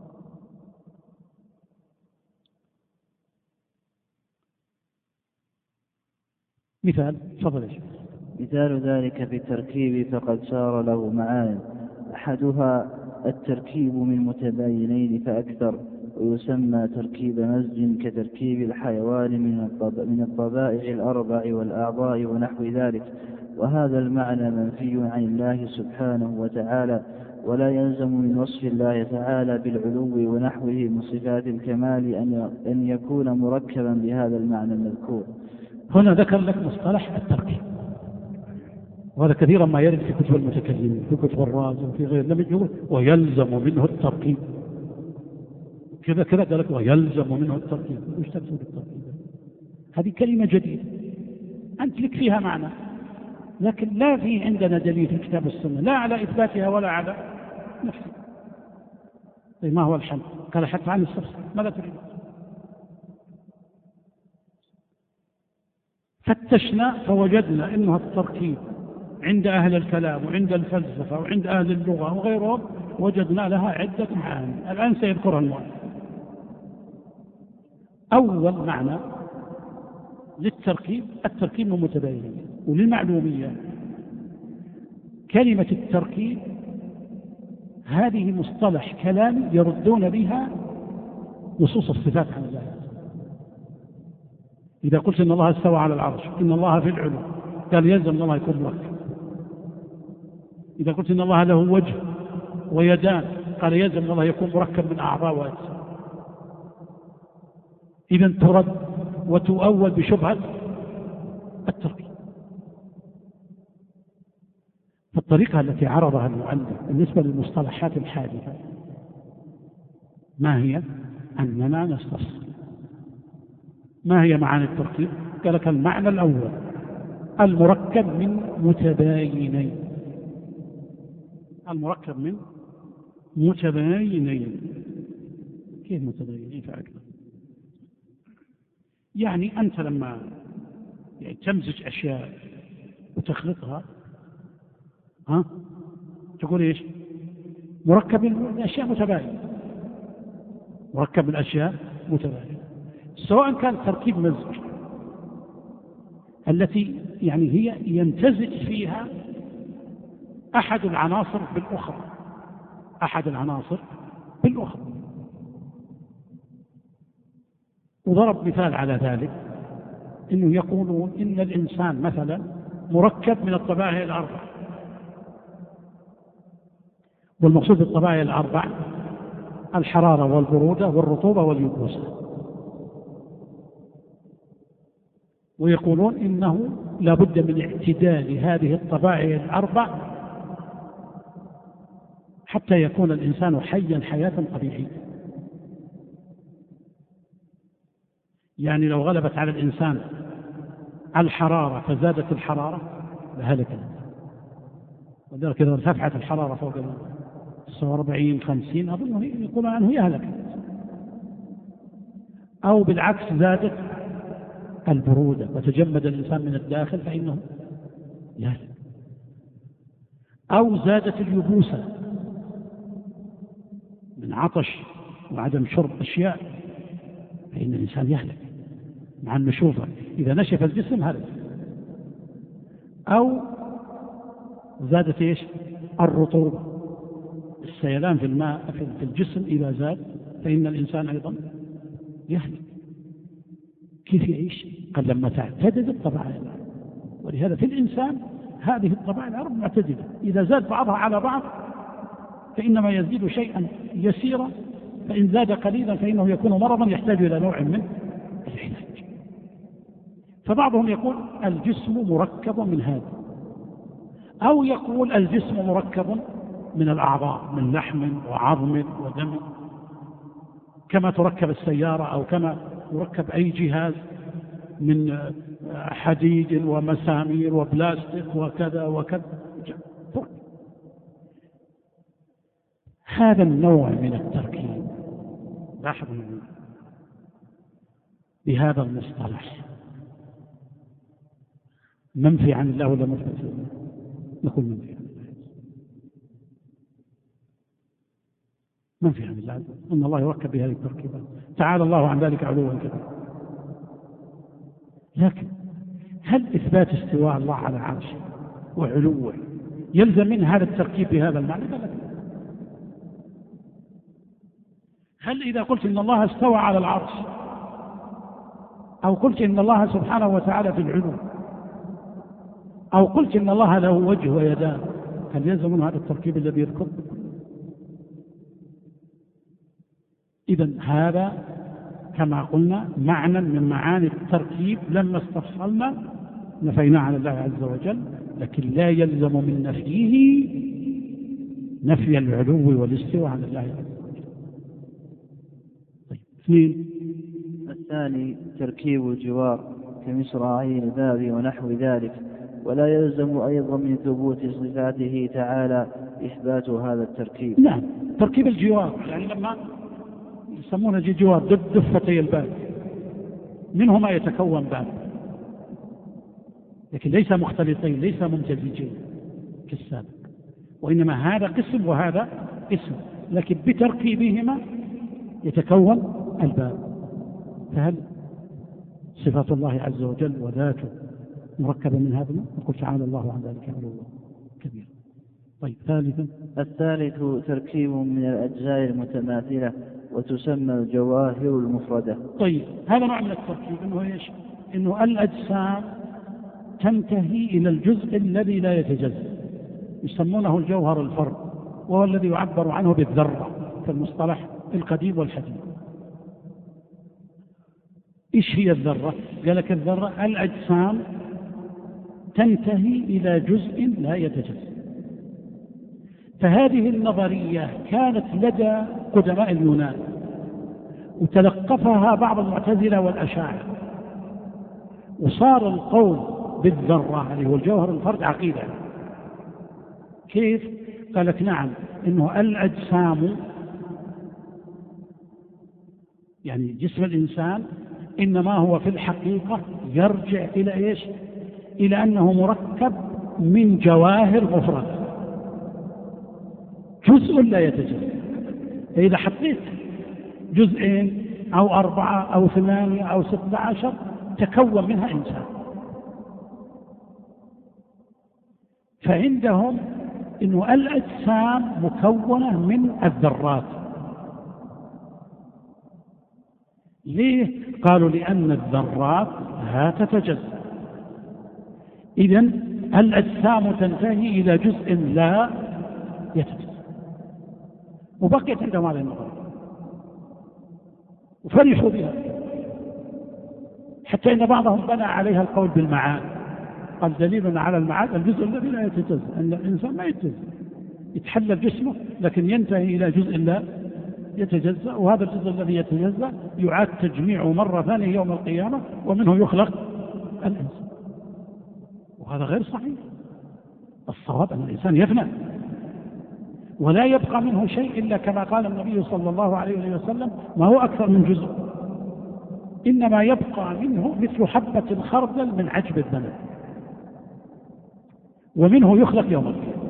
مثال، تفضل يا شيخ. مثال ذلك في التركيب فقد صار له معان، أحدها التركيب من متباينين فأكثر، ويسمى تركيب مزج كتركيب الحيوان من الطبائع الأربع والأعضاء ونحو ذلك، وهذا المعنى منفي عن الله سبحانه وتعالى، ولا يلزم من وصف الله تعالى بالعلو ونحوه من صفات الكمال أن يكون مركبا بهذا المعنى المذكور. هنا ذكر لك مصطلح التركيب، وهذا كثيرا ما يرد في كتب المتكلمين، في كتب الرازي وفي غير، لم يقول ويلزم منه التركيب كذا قال لك ويلزم منه التركيب. وش تقصد بالتركيب؟ هذه كلمة جديدة أنت لك فيها معنى، لكن لا في عندنا دليل في الكتاب والسنة لا على إثباتها ولا على نفسها. طيب ما هو الحل؟ قال حتى عن السفس، ماذا تريد؟ فتشنا فوجدنا أنه التركيب عند أهل الكلام وعند الفلسفة وعند أهل اللغة وغيرهم وجدنا لها عدة معاني، الآن سيذكرها المؤلف. أول معنى للتركيب التركيب من متباينين، وللمعلومية كلمة التركيب هذه مصطلح كلامي يردون بها نصوص الصفات عن الله. إذا قلت إن الله استوى على العرش، إن الله في العلو، قال يلزم أن الله يكون مركب. إذا قلت إن الله له وجه ويدان، قال يلزم أن الله يكون مركب من أعضاء وأجزاء. إذا ترد وتؤول بشبهة التركيب. فالطريقة التي عرضها المؤلف بالنسبة للمصطلحات الحادثة ما هي؟ أننا نستفسر ما هي معاني التركيب؟ قال لك المعنى الأول المركب من متباينين، المركب من متباينين. كيف متباينين فأكثر؟ يعني أنت لما يعني تمزج أشياء وتخلطها، تقول إيش؟ مركب من أشياء متباينة، مركب من أشياء متباينة، سواء كان تركيب مزج التي يعني هي يمتزج فيها أحد العناصر بالأخرى، أحد العناصر بالأخرى. وضرب مثال على ذلك إنه يقولون إن الإنسان مثلا مركب من الطبائع الأربع، والمقصود بالطبائع الأربع الحرارة والبرودة والرطوبة واليبوسة، ويقولون إنه لا بد من اعتدال هذه الطبائع الأربع حتى يكون الإنسان حيا حياة طبيعية. يعني لو غلبت على الإنسان الحرارة فزادت الحرارة لهلك الإنسان، وذلك إذا ارتفعت الحرارة فوق 49-50 أظن يقول عنه يهلك، أو بالعكس زادت البرودة وتجمد الإنسان من الداخل فإنه يهلك، أو زادت اليبوسة من عطش وعدم شرب أشياء فإن الإنسان يهلك مع النشوفة، إذا نشف الجسم هلك، أو زادت إيش؟ الرطوبة، السيلان في الماء في الجسم إذا زاد فإن الإنسان أيضا يهلك. كيف يعيش؟ قال لما تعتدل الطبائع الأربع، ولهذا في الإنسان هذه الطبائع الأربع معتدلة، إذا زاد بعضها على بعض فإنما يزيد شيئا يسيرا، فإن زاد قليلا فإنه يكون مرضا يحتاج إلى نوع من العلاج. فبعضهم يقول الجسم مركب من هذا، أو يقول الجسم مركب من الأعضاء، من لحم وعظم ودم، كما تركب السيارة أو كما يركب أي جهاز من حديد ومسامير وبلاستيك وكذا وكذا. هذا النوع من التركيب لاحظوا بهذا المصطلح منفي عن الله ولا مثبت له؟ نقول منفي عن الله، منفي عن الله، ان الله يركب بهذه التركيبات، تعالى الله عن ذلك علوا كبيرا. لكن هل اثبات استواء الله على عرشه وعلوه يلزم من هذا التركيب بهذا المعنى؟ لا. هل إذا قلت إن الله استوى على العرش أو قلت إن الله سبحانه وتعالى في العلو أو قلت إن الله له وجه ويدان، هل يلزم من هذا التركيب الذي يذكر؟ إذن هذا كما قلنا معنى من معاني التركيب لما استفصلنا نفينا عن الله عز وجل، لكن لا يلزم من نفيه نفي العلو والاستواء عن الله عز وجل. اثنين، الثاني تركيب الجوار كمصراعي الباب ونحو ذلك، ولا يلزم أيضا من ثبوت صفاته تعالى إثبات هذا التركيب. نعم، تركيب الجوار يعني لما يسمونه جوار دفتي الباب منه ما يتكون باب، لكن ليس مختلطين ليس ممتزجين كالسابق، وإنما هذا قسم وهذا قسم، لكن بتركيبهما يتكون الباب. فهل صفات الله عز وجل وذاته مركبة من هذا؟ نقول تعالى الله عن ذلك علوا كبيرا. طيب ثالثا، الثالث تركيب من الأجزاء المتماثلة وتسمى الجواهر المفردة. طيب هذا نوع من التركيب، إنه إيش؟ إنه الأجسام تنتهي إلى الجزء الذي لا يتجزأ، يسمونه الجوهر الفرد، وهو الذي يعبر عنه بالذرة في المصطلح القديم والحديث. إيش هي الذرة؟ قال لك الذرة الأجسام تنتهي إلى جزء لا يتجزأ. فهذه النظرية كانت لدى قدماء اليونان، وتلقفها بعض المعتزلة والأشاعرة، وصار القول بالذرة اللي هو الجوهر الفرد عقيدة. كيف؟ قال لك نعم، إنه الأجسام يعني جسم الإنسان إنما هو في الحقيقة يرجع إلى إيش؟ إلى أنه مركب من جواهر مفردة، جزء لا يتجزأ. إذا حطيت جزئين أو 4 أو 8 أو 16 تكون منها إنسان. فعندهم إنه الأجسام مكونة من الذرات. ليه؟ قالوا لأن الذرات لا تتجزأ. إذن الأجسام تنتهي إلى جزء لا يتجزأ. وبقيت عندهم هذه النظرية وفرحوا بها، حتى إن بعضهم بنى عليها القول بالمعاد. قال دليلنا على المعاد الجزء الذي لا يتجزأ، أن الإنسان ما يتجزأ، يتحلل جسمه لكن ينتهي إلى جزء لا يتجزأ، وهذا الجزء الذي يتجزأ يعاد تجميعه مرة ثانية يوم القيامة ومنه يخلق الإنسان. وهذا غير صحيح. الصواب أن الإنسان يفنى ولا يبقى منه شيء إلا كما قال النبي صلى الله عليه وسلم ما هو أكثر من جزء، إنما يبقى منه مثل حبة الخردل من عجب الذنب ومنه يخلق يوم القيامة.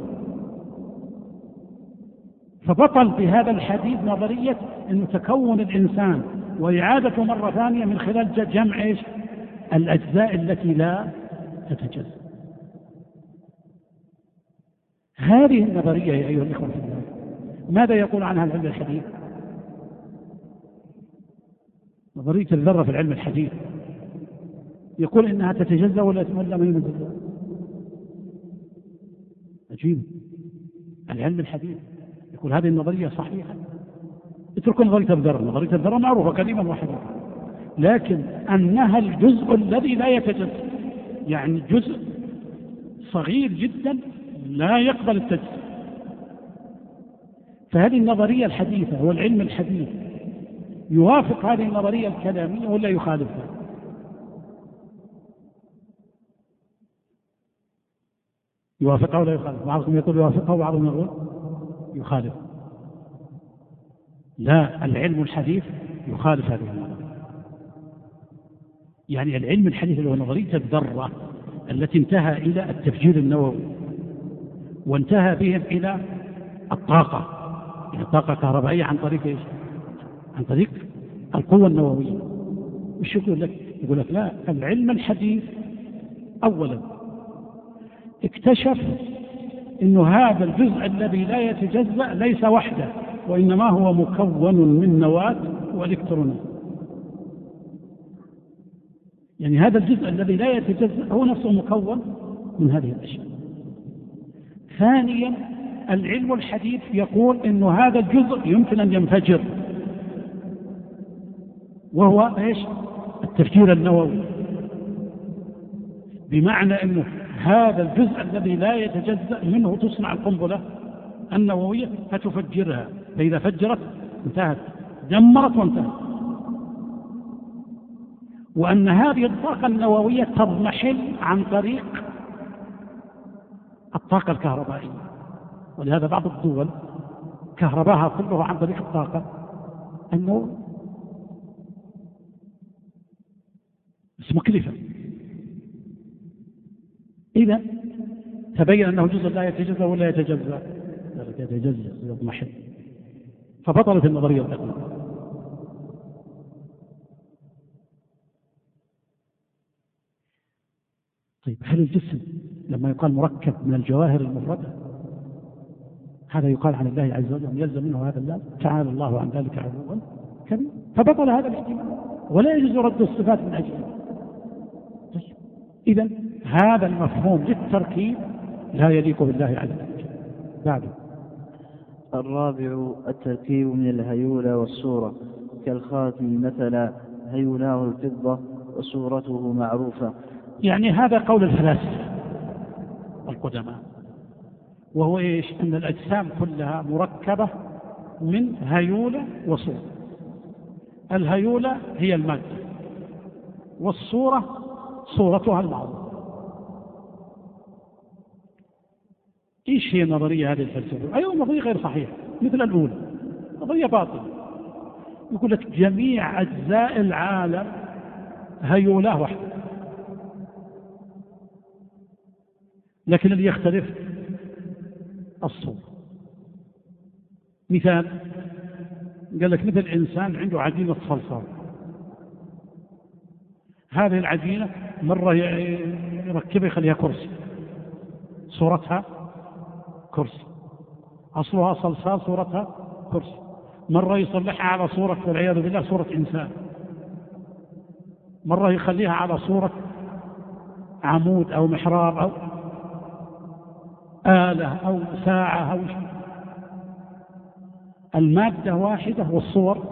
فبطل بهذا الحديث نظرية أن تكون الإنسان وإعادة مرة ثانية من خلال جمع إيش؟ الأجزاء التي لا تتجزأ. هذه النظرية يا أيها الإخوة في الله ماذا يقول عنها العلم الحديث؟ نظرية الذرة في العلم الحديث يقول إنها تتجزأ ولا ما يتجزأ. عجيب. العلم الحديث يقول هذه النظرية صحيحة. اتركوا نظرية الذرة. نظرية الذرة معروفة كلمة واحدة، لكن أنها الجزء الذي لا يتجزأ، يعني جزء صغير جدا لا يقبل التجزئة. فهذه النظرية الحديثة والعلم الحديث يوافق هذه النظرية الكلامية ولا يخالفها؟ يوافقها ولا يخالفها؟ بعضهم يقول يوافقها وبعضهم يقول يخالف. لا، العلم الحديث يخالف هذه النظرية. يعني العلم الحديث اللي هو نظرية الذرة التي انتهى إلى التفجير النووي وانتهى بهم إلى الطاقة، يعني طاقة كهربائية عن طريق إيش؟ عن طريق القوة النووية. وش يقول لك؟ يقول لك لا، العلم الحديث أولا اكتشف إنه هذا الجزء الذي لا يتجزأ ليس وحده، وإنما هو مكون من نواة وإلكترونات. يعني هذا الجزء الذي لا يتجزأ هو نفسه مكون من هذه الأشياء. ثانيا العلم الحديث يقول إنه هذا الجزء يمكن أن ينفجر، وهو إيش؟ التفجير النووي. بمعنى أنه هذا الجزء الذي لا يتجزأ منه تصنع القنبلة النووية فتفجرها، فإذا فجرت انتهت، دمرت وانتهت. وأن هذه الطاقة النووية تضمحل عن طريق الطاقة الكهربائية، ولهذا بعض الدول كهرباها كله عن طريق الطاقة النووية، بس مكلفة. إذا تبين أنه جزء لا يتجزأ ولا يتجزأ، يتجزأ يضمحل، فبطلت النظرية الأولى. طيب هل الجسم لما يقال مركب من الجواهر المفردة هذا يقال عن الله عز وجل يلزم منه هذا اللازم؟ تعالى الله عن ذلك علوا كبيرا. فبطل هذا الاحتمال ولا يجوز رد الصفات من أجله. طيب إذن هذا المفهوم للتركيب لا يليق بالله عز وجل. بعده الرابع التركيب من الهيولى والصورة، كالخاتم مثلا هيولاه الفضة وصورته معروفة. يعني هذا قول الفلاسفة القدماء، وهو إيش؟ أن الأجسام كلها مركبة من هيولة وصورة. الهيولة هي المادة، والصورة صورتها المعروفة. إيش هي النظرية هذه الفلسفة؟ أيوة نظرية غير صحيحة مثل الأولى، نظرية باطلة. يقول لك جميع أجزاء العالم هيولاه واحدة، لكن اللي يختلف الصورة. مثال قال لك مثل إنسان عنده عجينة صلصال، هذه العجينة مرة يركبها يخليها كرسي، صورتها كرسي، أصلها صلصال صورتها كرسي، مرة يصلحها على صورة والعياذ بالله صورة إنسان، مرة يخليها على صورة عمود أو محراب أو آلة أو ساعة أو شيء. المادة واحدة والصور.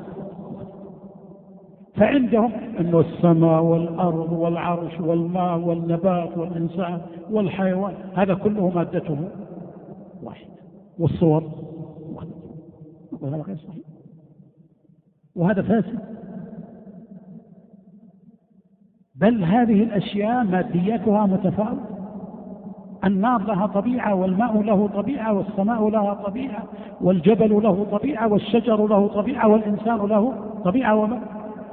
فعندهم أنه السماء والأرض والعرش والماء والنبات والإنسان والحيوان هذا كله مادته واحدة والصور واحدة، وهذا غير صحيح وهذا فاسد. بل هذه الأشياء مادياتها متفاوتة، النار لها طبيعة والماء له طبيعة والسماء لها طبيعة والجبل له طبيعة والشجر له طبيعة والإنسان له طبيعة وما.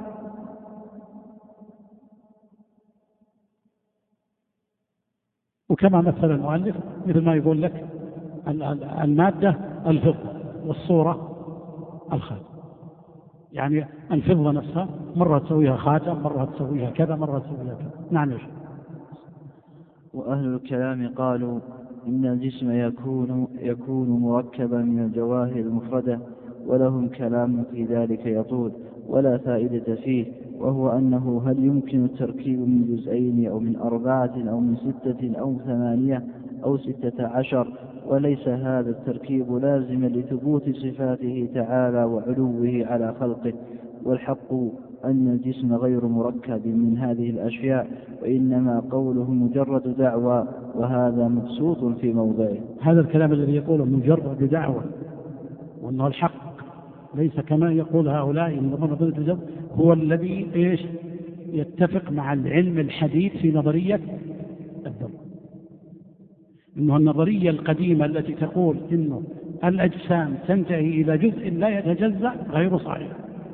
وكما مثل المؤلف مثل ما يقول لك المادة الفضة والصورة الخاتم، يعني الفضة نفسها مرة تسويها خاتم، مرة تسويها كذا، مرة تسويها كذا. نعم يا شيخ. وأهل الكلام قالوا إن الجسم يكون مركبا من الجواهر المفردة، ولهم كلام في ذلك يطول ولا فائدة فيه، وهو أنه هل يمكن التركيب من جزئين أو من 4 أو من 6 أو 8 أو 16، وليس هذا التركيب لازما لثبوت صفاته تعالى وعلوه على خلقه. والحق أن الجسم غير مركب من هذه الأشياء، وإنما قوله مجرد دعوى، وهذا مبسوط في موضعه. هذا الكلام الذي يقوله مجرد دعوى وأنه الحق ليس كما يقول هؤلاء هو الذي يتفق مع العلم الحديث في نظرية الذرة. إنه النظرية القديمة التي تقول إنه الأجسام تنتهي إلى جزء لا يتجزأ غير صحيح،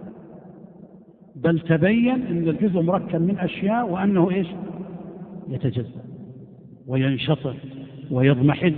بل تبين أن الجزء مركب من أشياء وأنه يتجزأ وينشطر ويضمحل.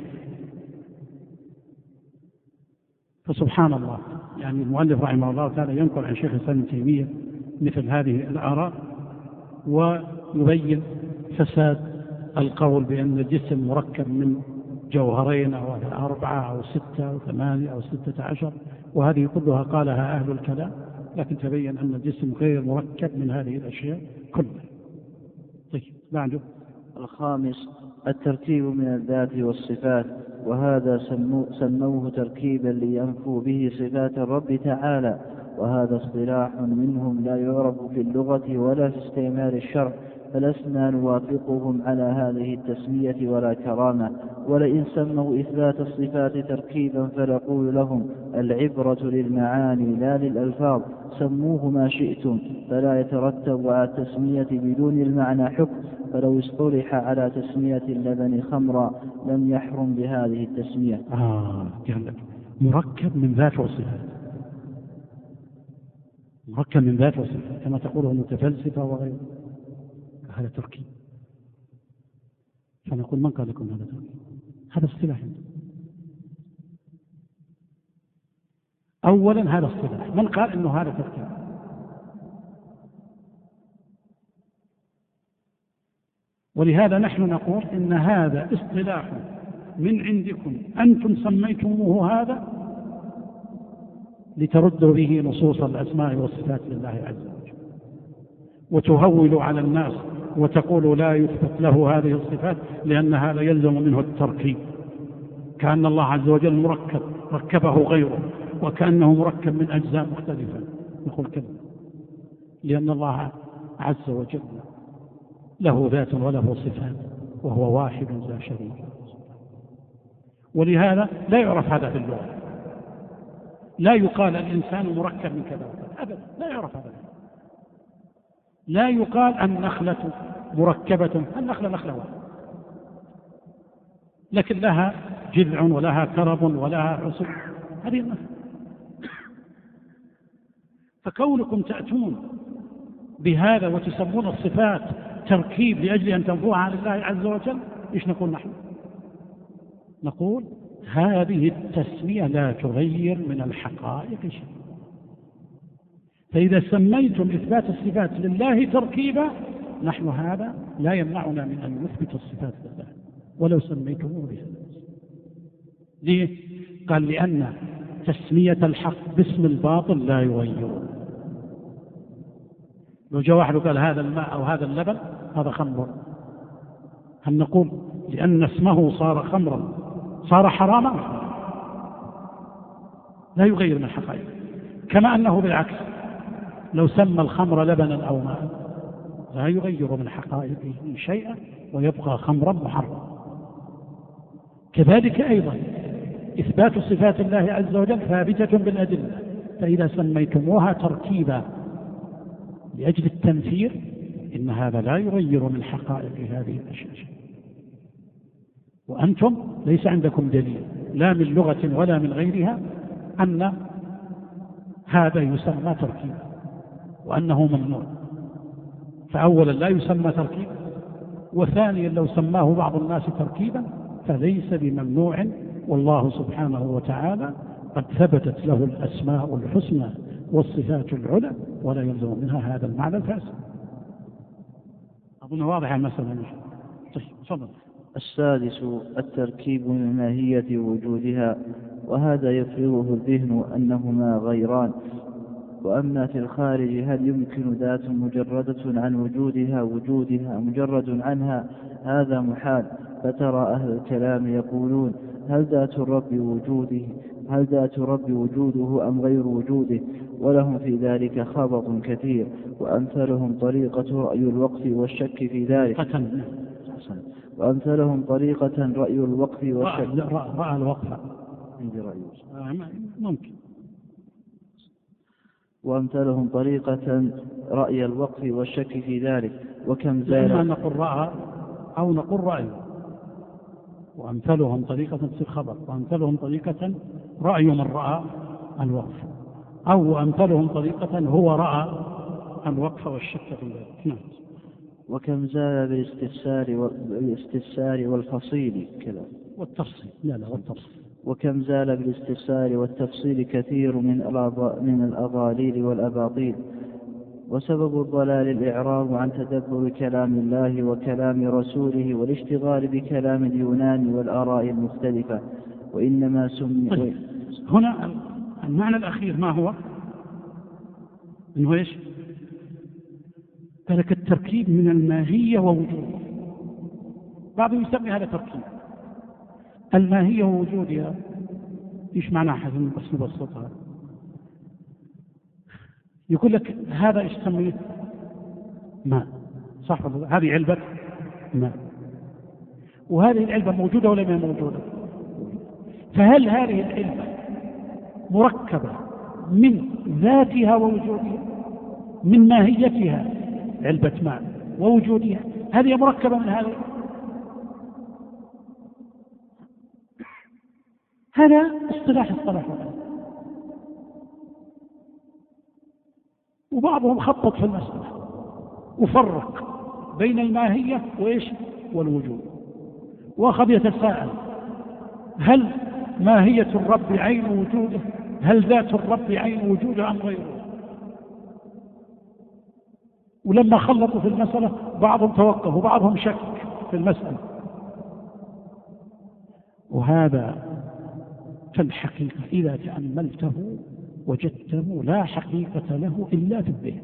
فسبحان الله، يعني المؤلف رحمه الله تعالى ينقل عن شيخ الإسلام ابن تيمية مثل هذه الآراء، ويبين فساد القول بأن الجسم مركب من جوهرين أو 4 أو 6 أو 8 أو 16، وهذه كلها قالها أهل الكلام، لكن تبين أن الجسم غير مركب من هذه الأشياء كلها. طيب بعده. الخامس الترتيب من الذات والصفات، وهذا سموه تركيبا لينفوا به صفات الرب تعالى، وهذا اصطلاح منهم لا يعرف في اللغة ولا في استعمال الشرع، فلسنا نوافقهم على هذه التسمية ولا كرامة. ولئن سموا إثبات الصفات تركيبا فنقول لهم العبرة للمعاني لا للألفاظ، سموه ما شئتم، فلا يترتب على التسمية بدون المعنى حكم. فلو اصطلح على تسمية اللبن خمرا لم يحرم بهذه التسمية. مركب من ذات وصفات، مركب من ذات وصفات كما تقوله المتفلسفة وغيره، هذا تركيب. فنقول من قال لكم هذا تركيب؟ هذا اصطلاح. أولا هذا اصطلاح، من قال إنه هذا تركيب؟ ولهذا نحن نقول إن هذا اصطلاح من عندكم أنتم سميتموه هذا لتردوا به نصوص الأسماء والصفات لله عز وجل، وتهولوا على الناس وتقولوا لا يثبت له هذه الصفات لأن هذا يلزم منه التركيب، كأن الله عز وجل مركب ركبه غيره، وكأنه مركب من أجزاء مختلفة. نقول كذا، لأن الله عز وجل له ذات وله صفات وهو واحد لا شريك له. ولهذا لا يعرف هذا في اللغة، لا يقال الإنسان مركب من كذا أبدا، لا يعرف هذا. لا يقال النخلة مركبة، النخلة نخلة واحدة لكن لها جذع ولها كرب ولها عصب، هذه النخلة. فكونكم تأتون بهذا وتسمون الصفات تركيب لأجل أن تنفوها عن الله عز وجل، إيش نقول نحن؟ نقول هذه التسمية لا تغير من الحقائق شيء. فإذا سميتم إثبات الصفات لله تركيبا، نحن هذا لا يمنعنا من أن نثبت الصفات لله ولو سميتموه بها. ليه؟ قال لأن تسمية الحق باسم الباطل لا يغير. لو جاء واحد وقال هذا الماء أو هذا اللبن هذا خمر، هل نقول لأن اسمه صار خمرا صار حراما؟ لا يغير من الحقائق. كما أنه بالعكس لو سمى الخمر لبنا أو ماء لا يغير من حقائقه شيئا ويبقى خمرا محرما. كذلك أيضا إثبات صفات الله عز وجل ثابتة بالأدلة، فإذا سميتموها تركيبا لأجل التنفير إن هذا لا يغير من حقائق هذه الأشياء. وأنتم ليس عندكم دليل لا من لغة ولا من غيرها أن هذا يسمى تركيبا وأنه ممنوع. فأولا لا يسمى تركيبا، وثانيا لو سماه بعض الناس تركيبا فليس بممنوع، والله سبحانه وتعالى قد ثبتت له الأسماء الحسنى والصفات العلى ولا يلزم منها هذا المعنى الفاسد. أظن واضح المسألة. طيب تفضل. السادس التركيب من ماهية وجودها، وهذا يفرغه الذهن أنهما غيران. وأما في الخارج هل يمكن ذات مجردة عن وجودها مجرد عنها؟ هذا محال. فترى أهل الكلام يقولون هل ذات الرب وجوده أم غير وجوده، ولهم في ذلك خبط كثير. وأمثلهم طريقة رأي الوقف والشك في ذلك. وأمثلهم طريقة رأي الوقف والشك. رأى الوقف عندي رأي ممكن. وأمثلهم طريقة رأي الوقف والشك في ذلك. وكم زال إما نقول رأى أو نقول رأي. وأمثلهم طريقة تصير خبر، وأمثلهم طريقة رأي من رأى الوقف، أو أمثلهم طريقة هو رأى الوقف والشك في ذلك. نعم. وكم زال بالاستفسار والفصيل كلام والتفصيل. لا والتفصيل. وكم زال بالاستفسار والتفصيل كثير من الأضاليل والأباطيل. وسبب الضلال الإعراض عن تدبر كلام الله وكلام رسوله والاشتغال بكلام اليونان والآراء المختلفة. وإنما سمي هنا المعنى الأخير ما هو؟ إنه إيش؟ ذلك التركيب من الماهية ووجودها. بعضهم يسمي هذا تركيب. الماهية ووجودها إيش معناها حسن بس نبسطها؟ يقول لك هذا إيش تسميه؟ ماء، صح ولا لا؟ هذه علبة ماء، وهذه العلبة موجودة ولا ما موجودة؟ فهل هذه العلبة مركبة من ذاتها ووجودها، من ماهيتها علبة ماء ووجودها، هذه مركبة من هذا؟ هذا اصطلاح. وبعضهم خطط في المسألة وفرق بين الماهية وإيش والوجود، وأخذ يتساءل هل ماهية الرب عين وجوده؟ هل ذات الرب عين وجوده أم غيره؟ ولما خلطوا في المسألة بعضهم توقف وبعضهم شك في المسألة. وهذا في الحقيقة إذا تأملته وجدته لا حقيقة له إلا في الذهن.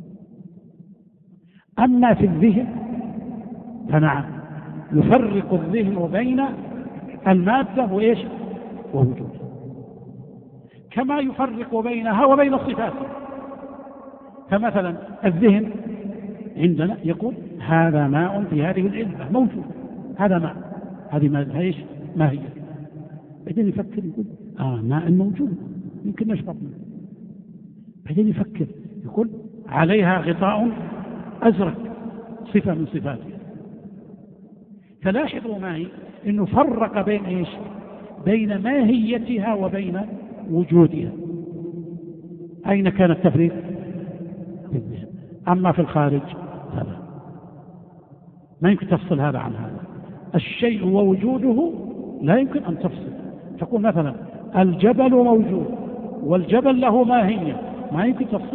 أما في الذهن فنعم يفرق الذهن بين المادة وإيش ووجودها، كما يفرق بينها وبين الصفات. فمثلا الذهن عندنا يقول هذا ماء في هذه العلبة موجود، هذا ماء، هذه ماء إيش ما هي؟ بعدين يفكر يقول ماء موجود يمكن نشرب منه. بعدين يفكر يقول عليها غطاء أزرق صفة من صفاتها. فلاحظوا معي إنه فرق بين إيش؟ بين ماهيتها وبين وجودها. أين كان التفريق؟ أما في الخارج فلا، ما يمكن تفصل هذا عن هذا. الشيء ووجوده لا يمكن أن تفصل. تقول مثلا الجبل موجود والجبل له ماهية، ما يمكن تفصل،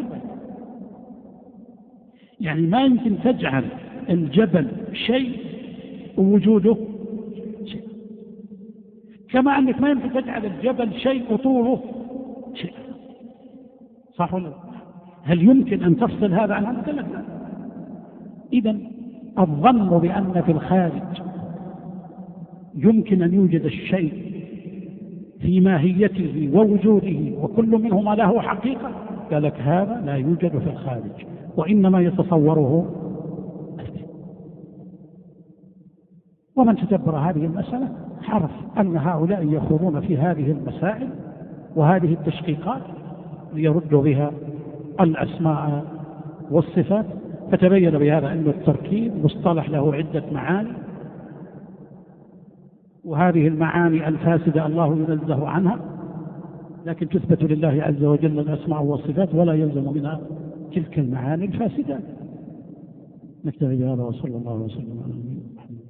يعني ما يمكن تجعل الجبل شيء ووجوده شيء، كما أنك ما يمكن تجعل الجبل شيء وطوله شيء. صح ولا لا؟ هل يمكن أن تفصل هذا عن هذا؟ لا. إذن الظن بأن في الخارج يمكن أن يوجد الشيء في ماهيته ووجوده وكل منهما له حقيقة، قال لك هذا لا يوجد في الخارج، وإنما يتصوره. ومن تدبر هذه المسألة عرف أن هؤلاء يخوضون في هذه المسائل وهذه التشقيقات ليردوا بها الأسماء والصفات، فتبين بهذا أن التركيب مصطلح له عدة معاني، وهذه المعاني الفاسدة الله ينزه عنها، لكن تثبت لله عز وجل الأسماء والصفات ولا يلزم منها تلك المعاني الفاسدة. نكتفي بهذا وصلى الله وسلم على نبينا محمد.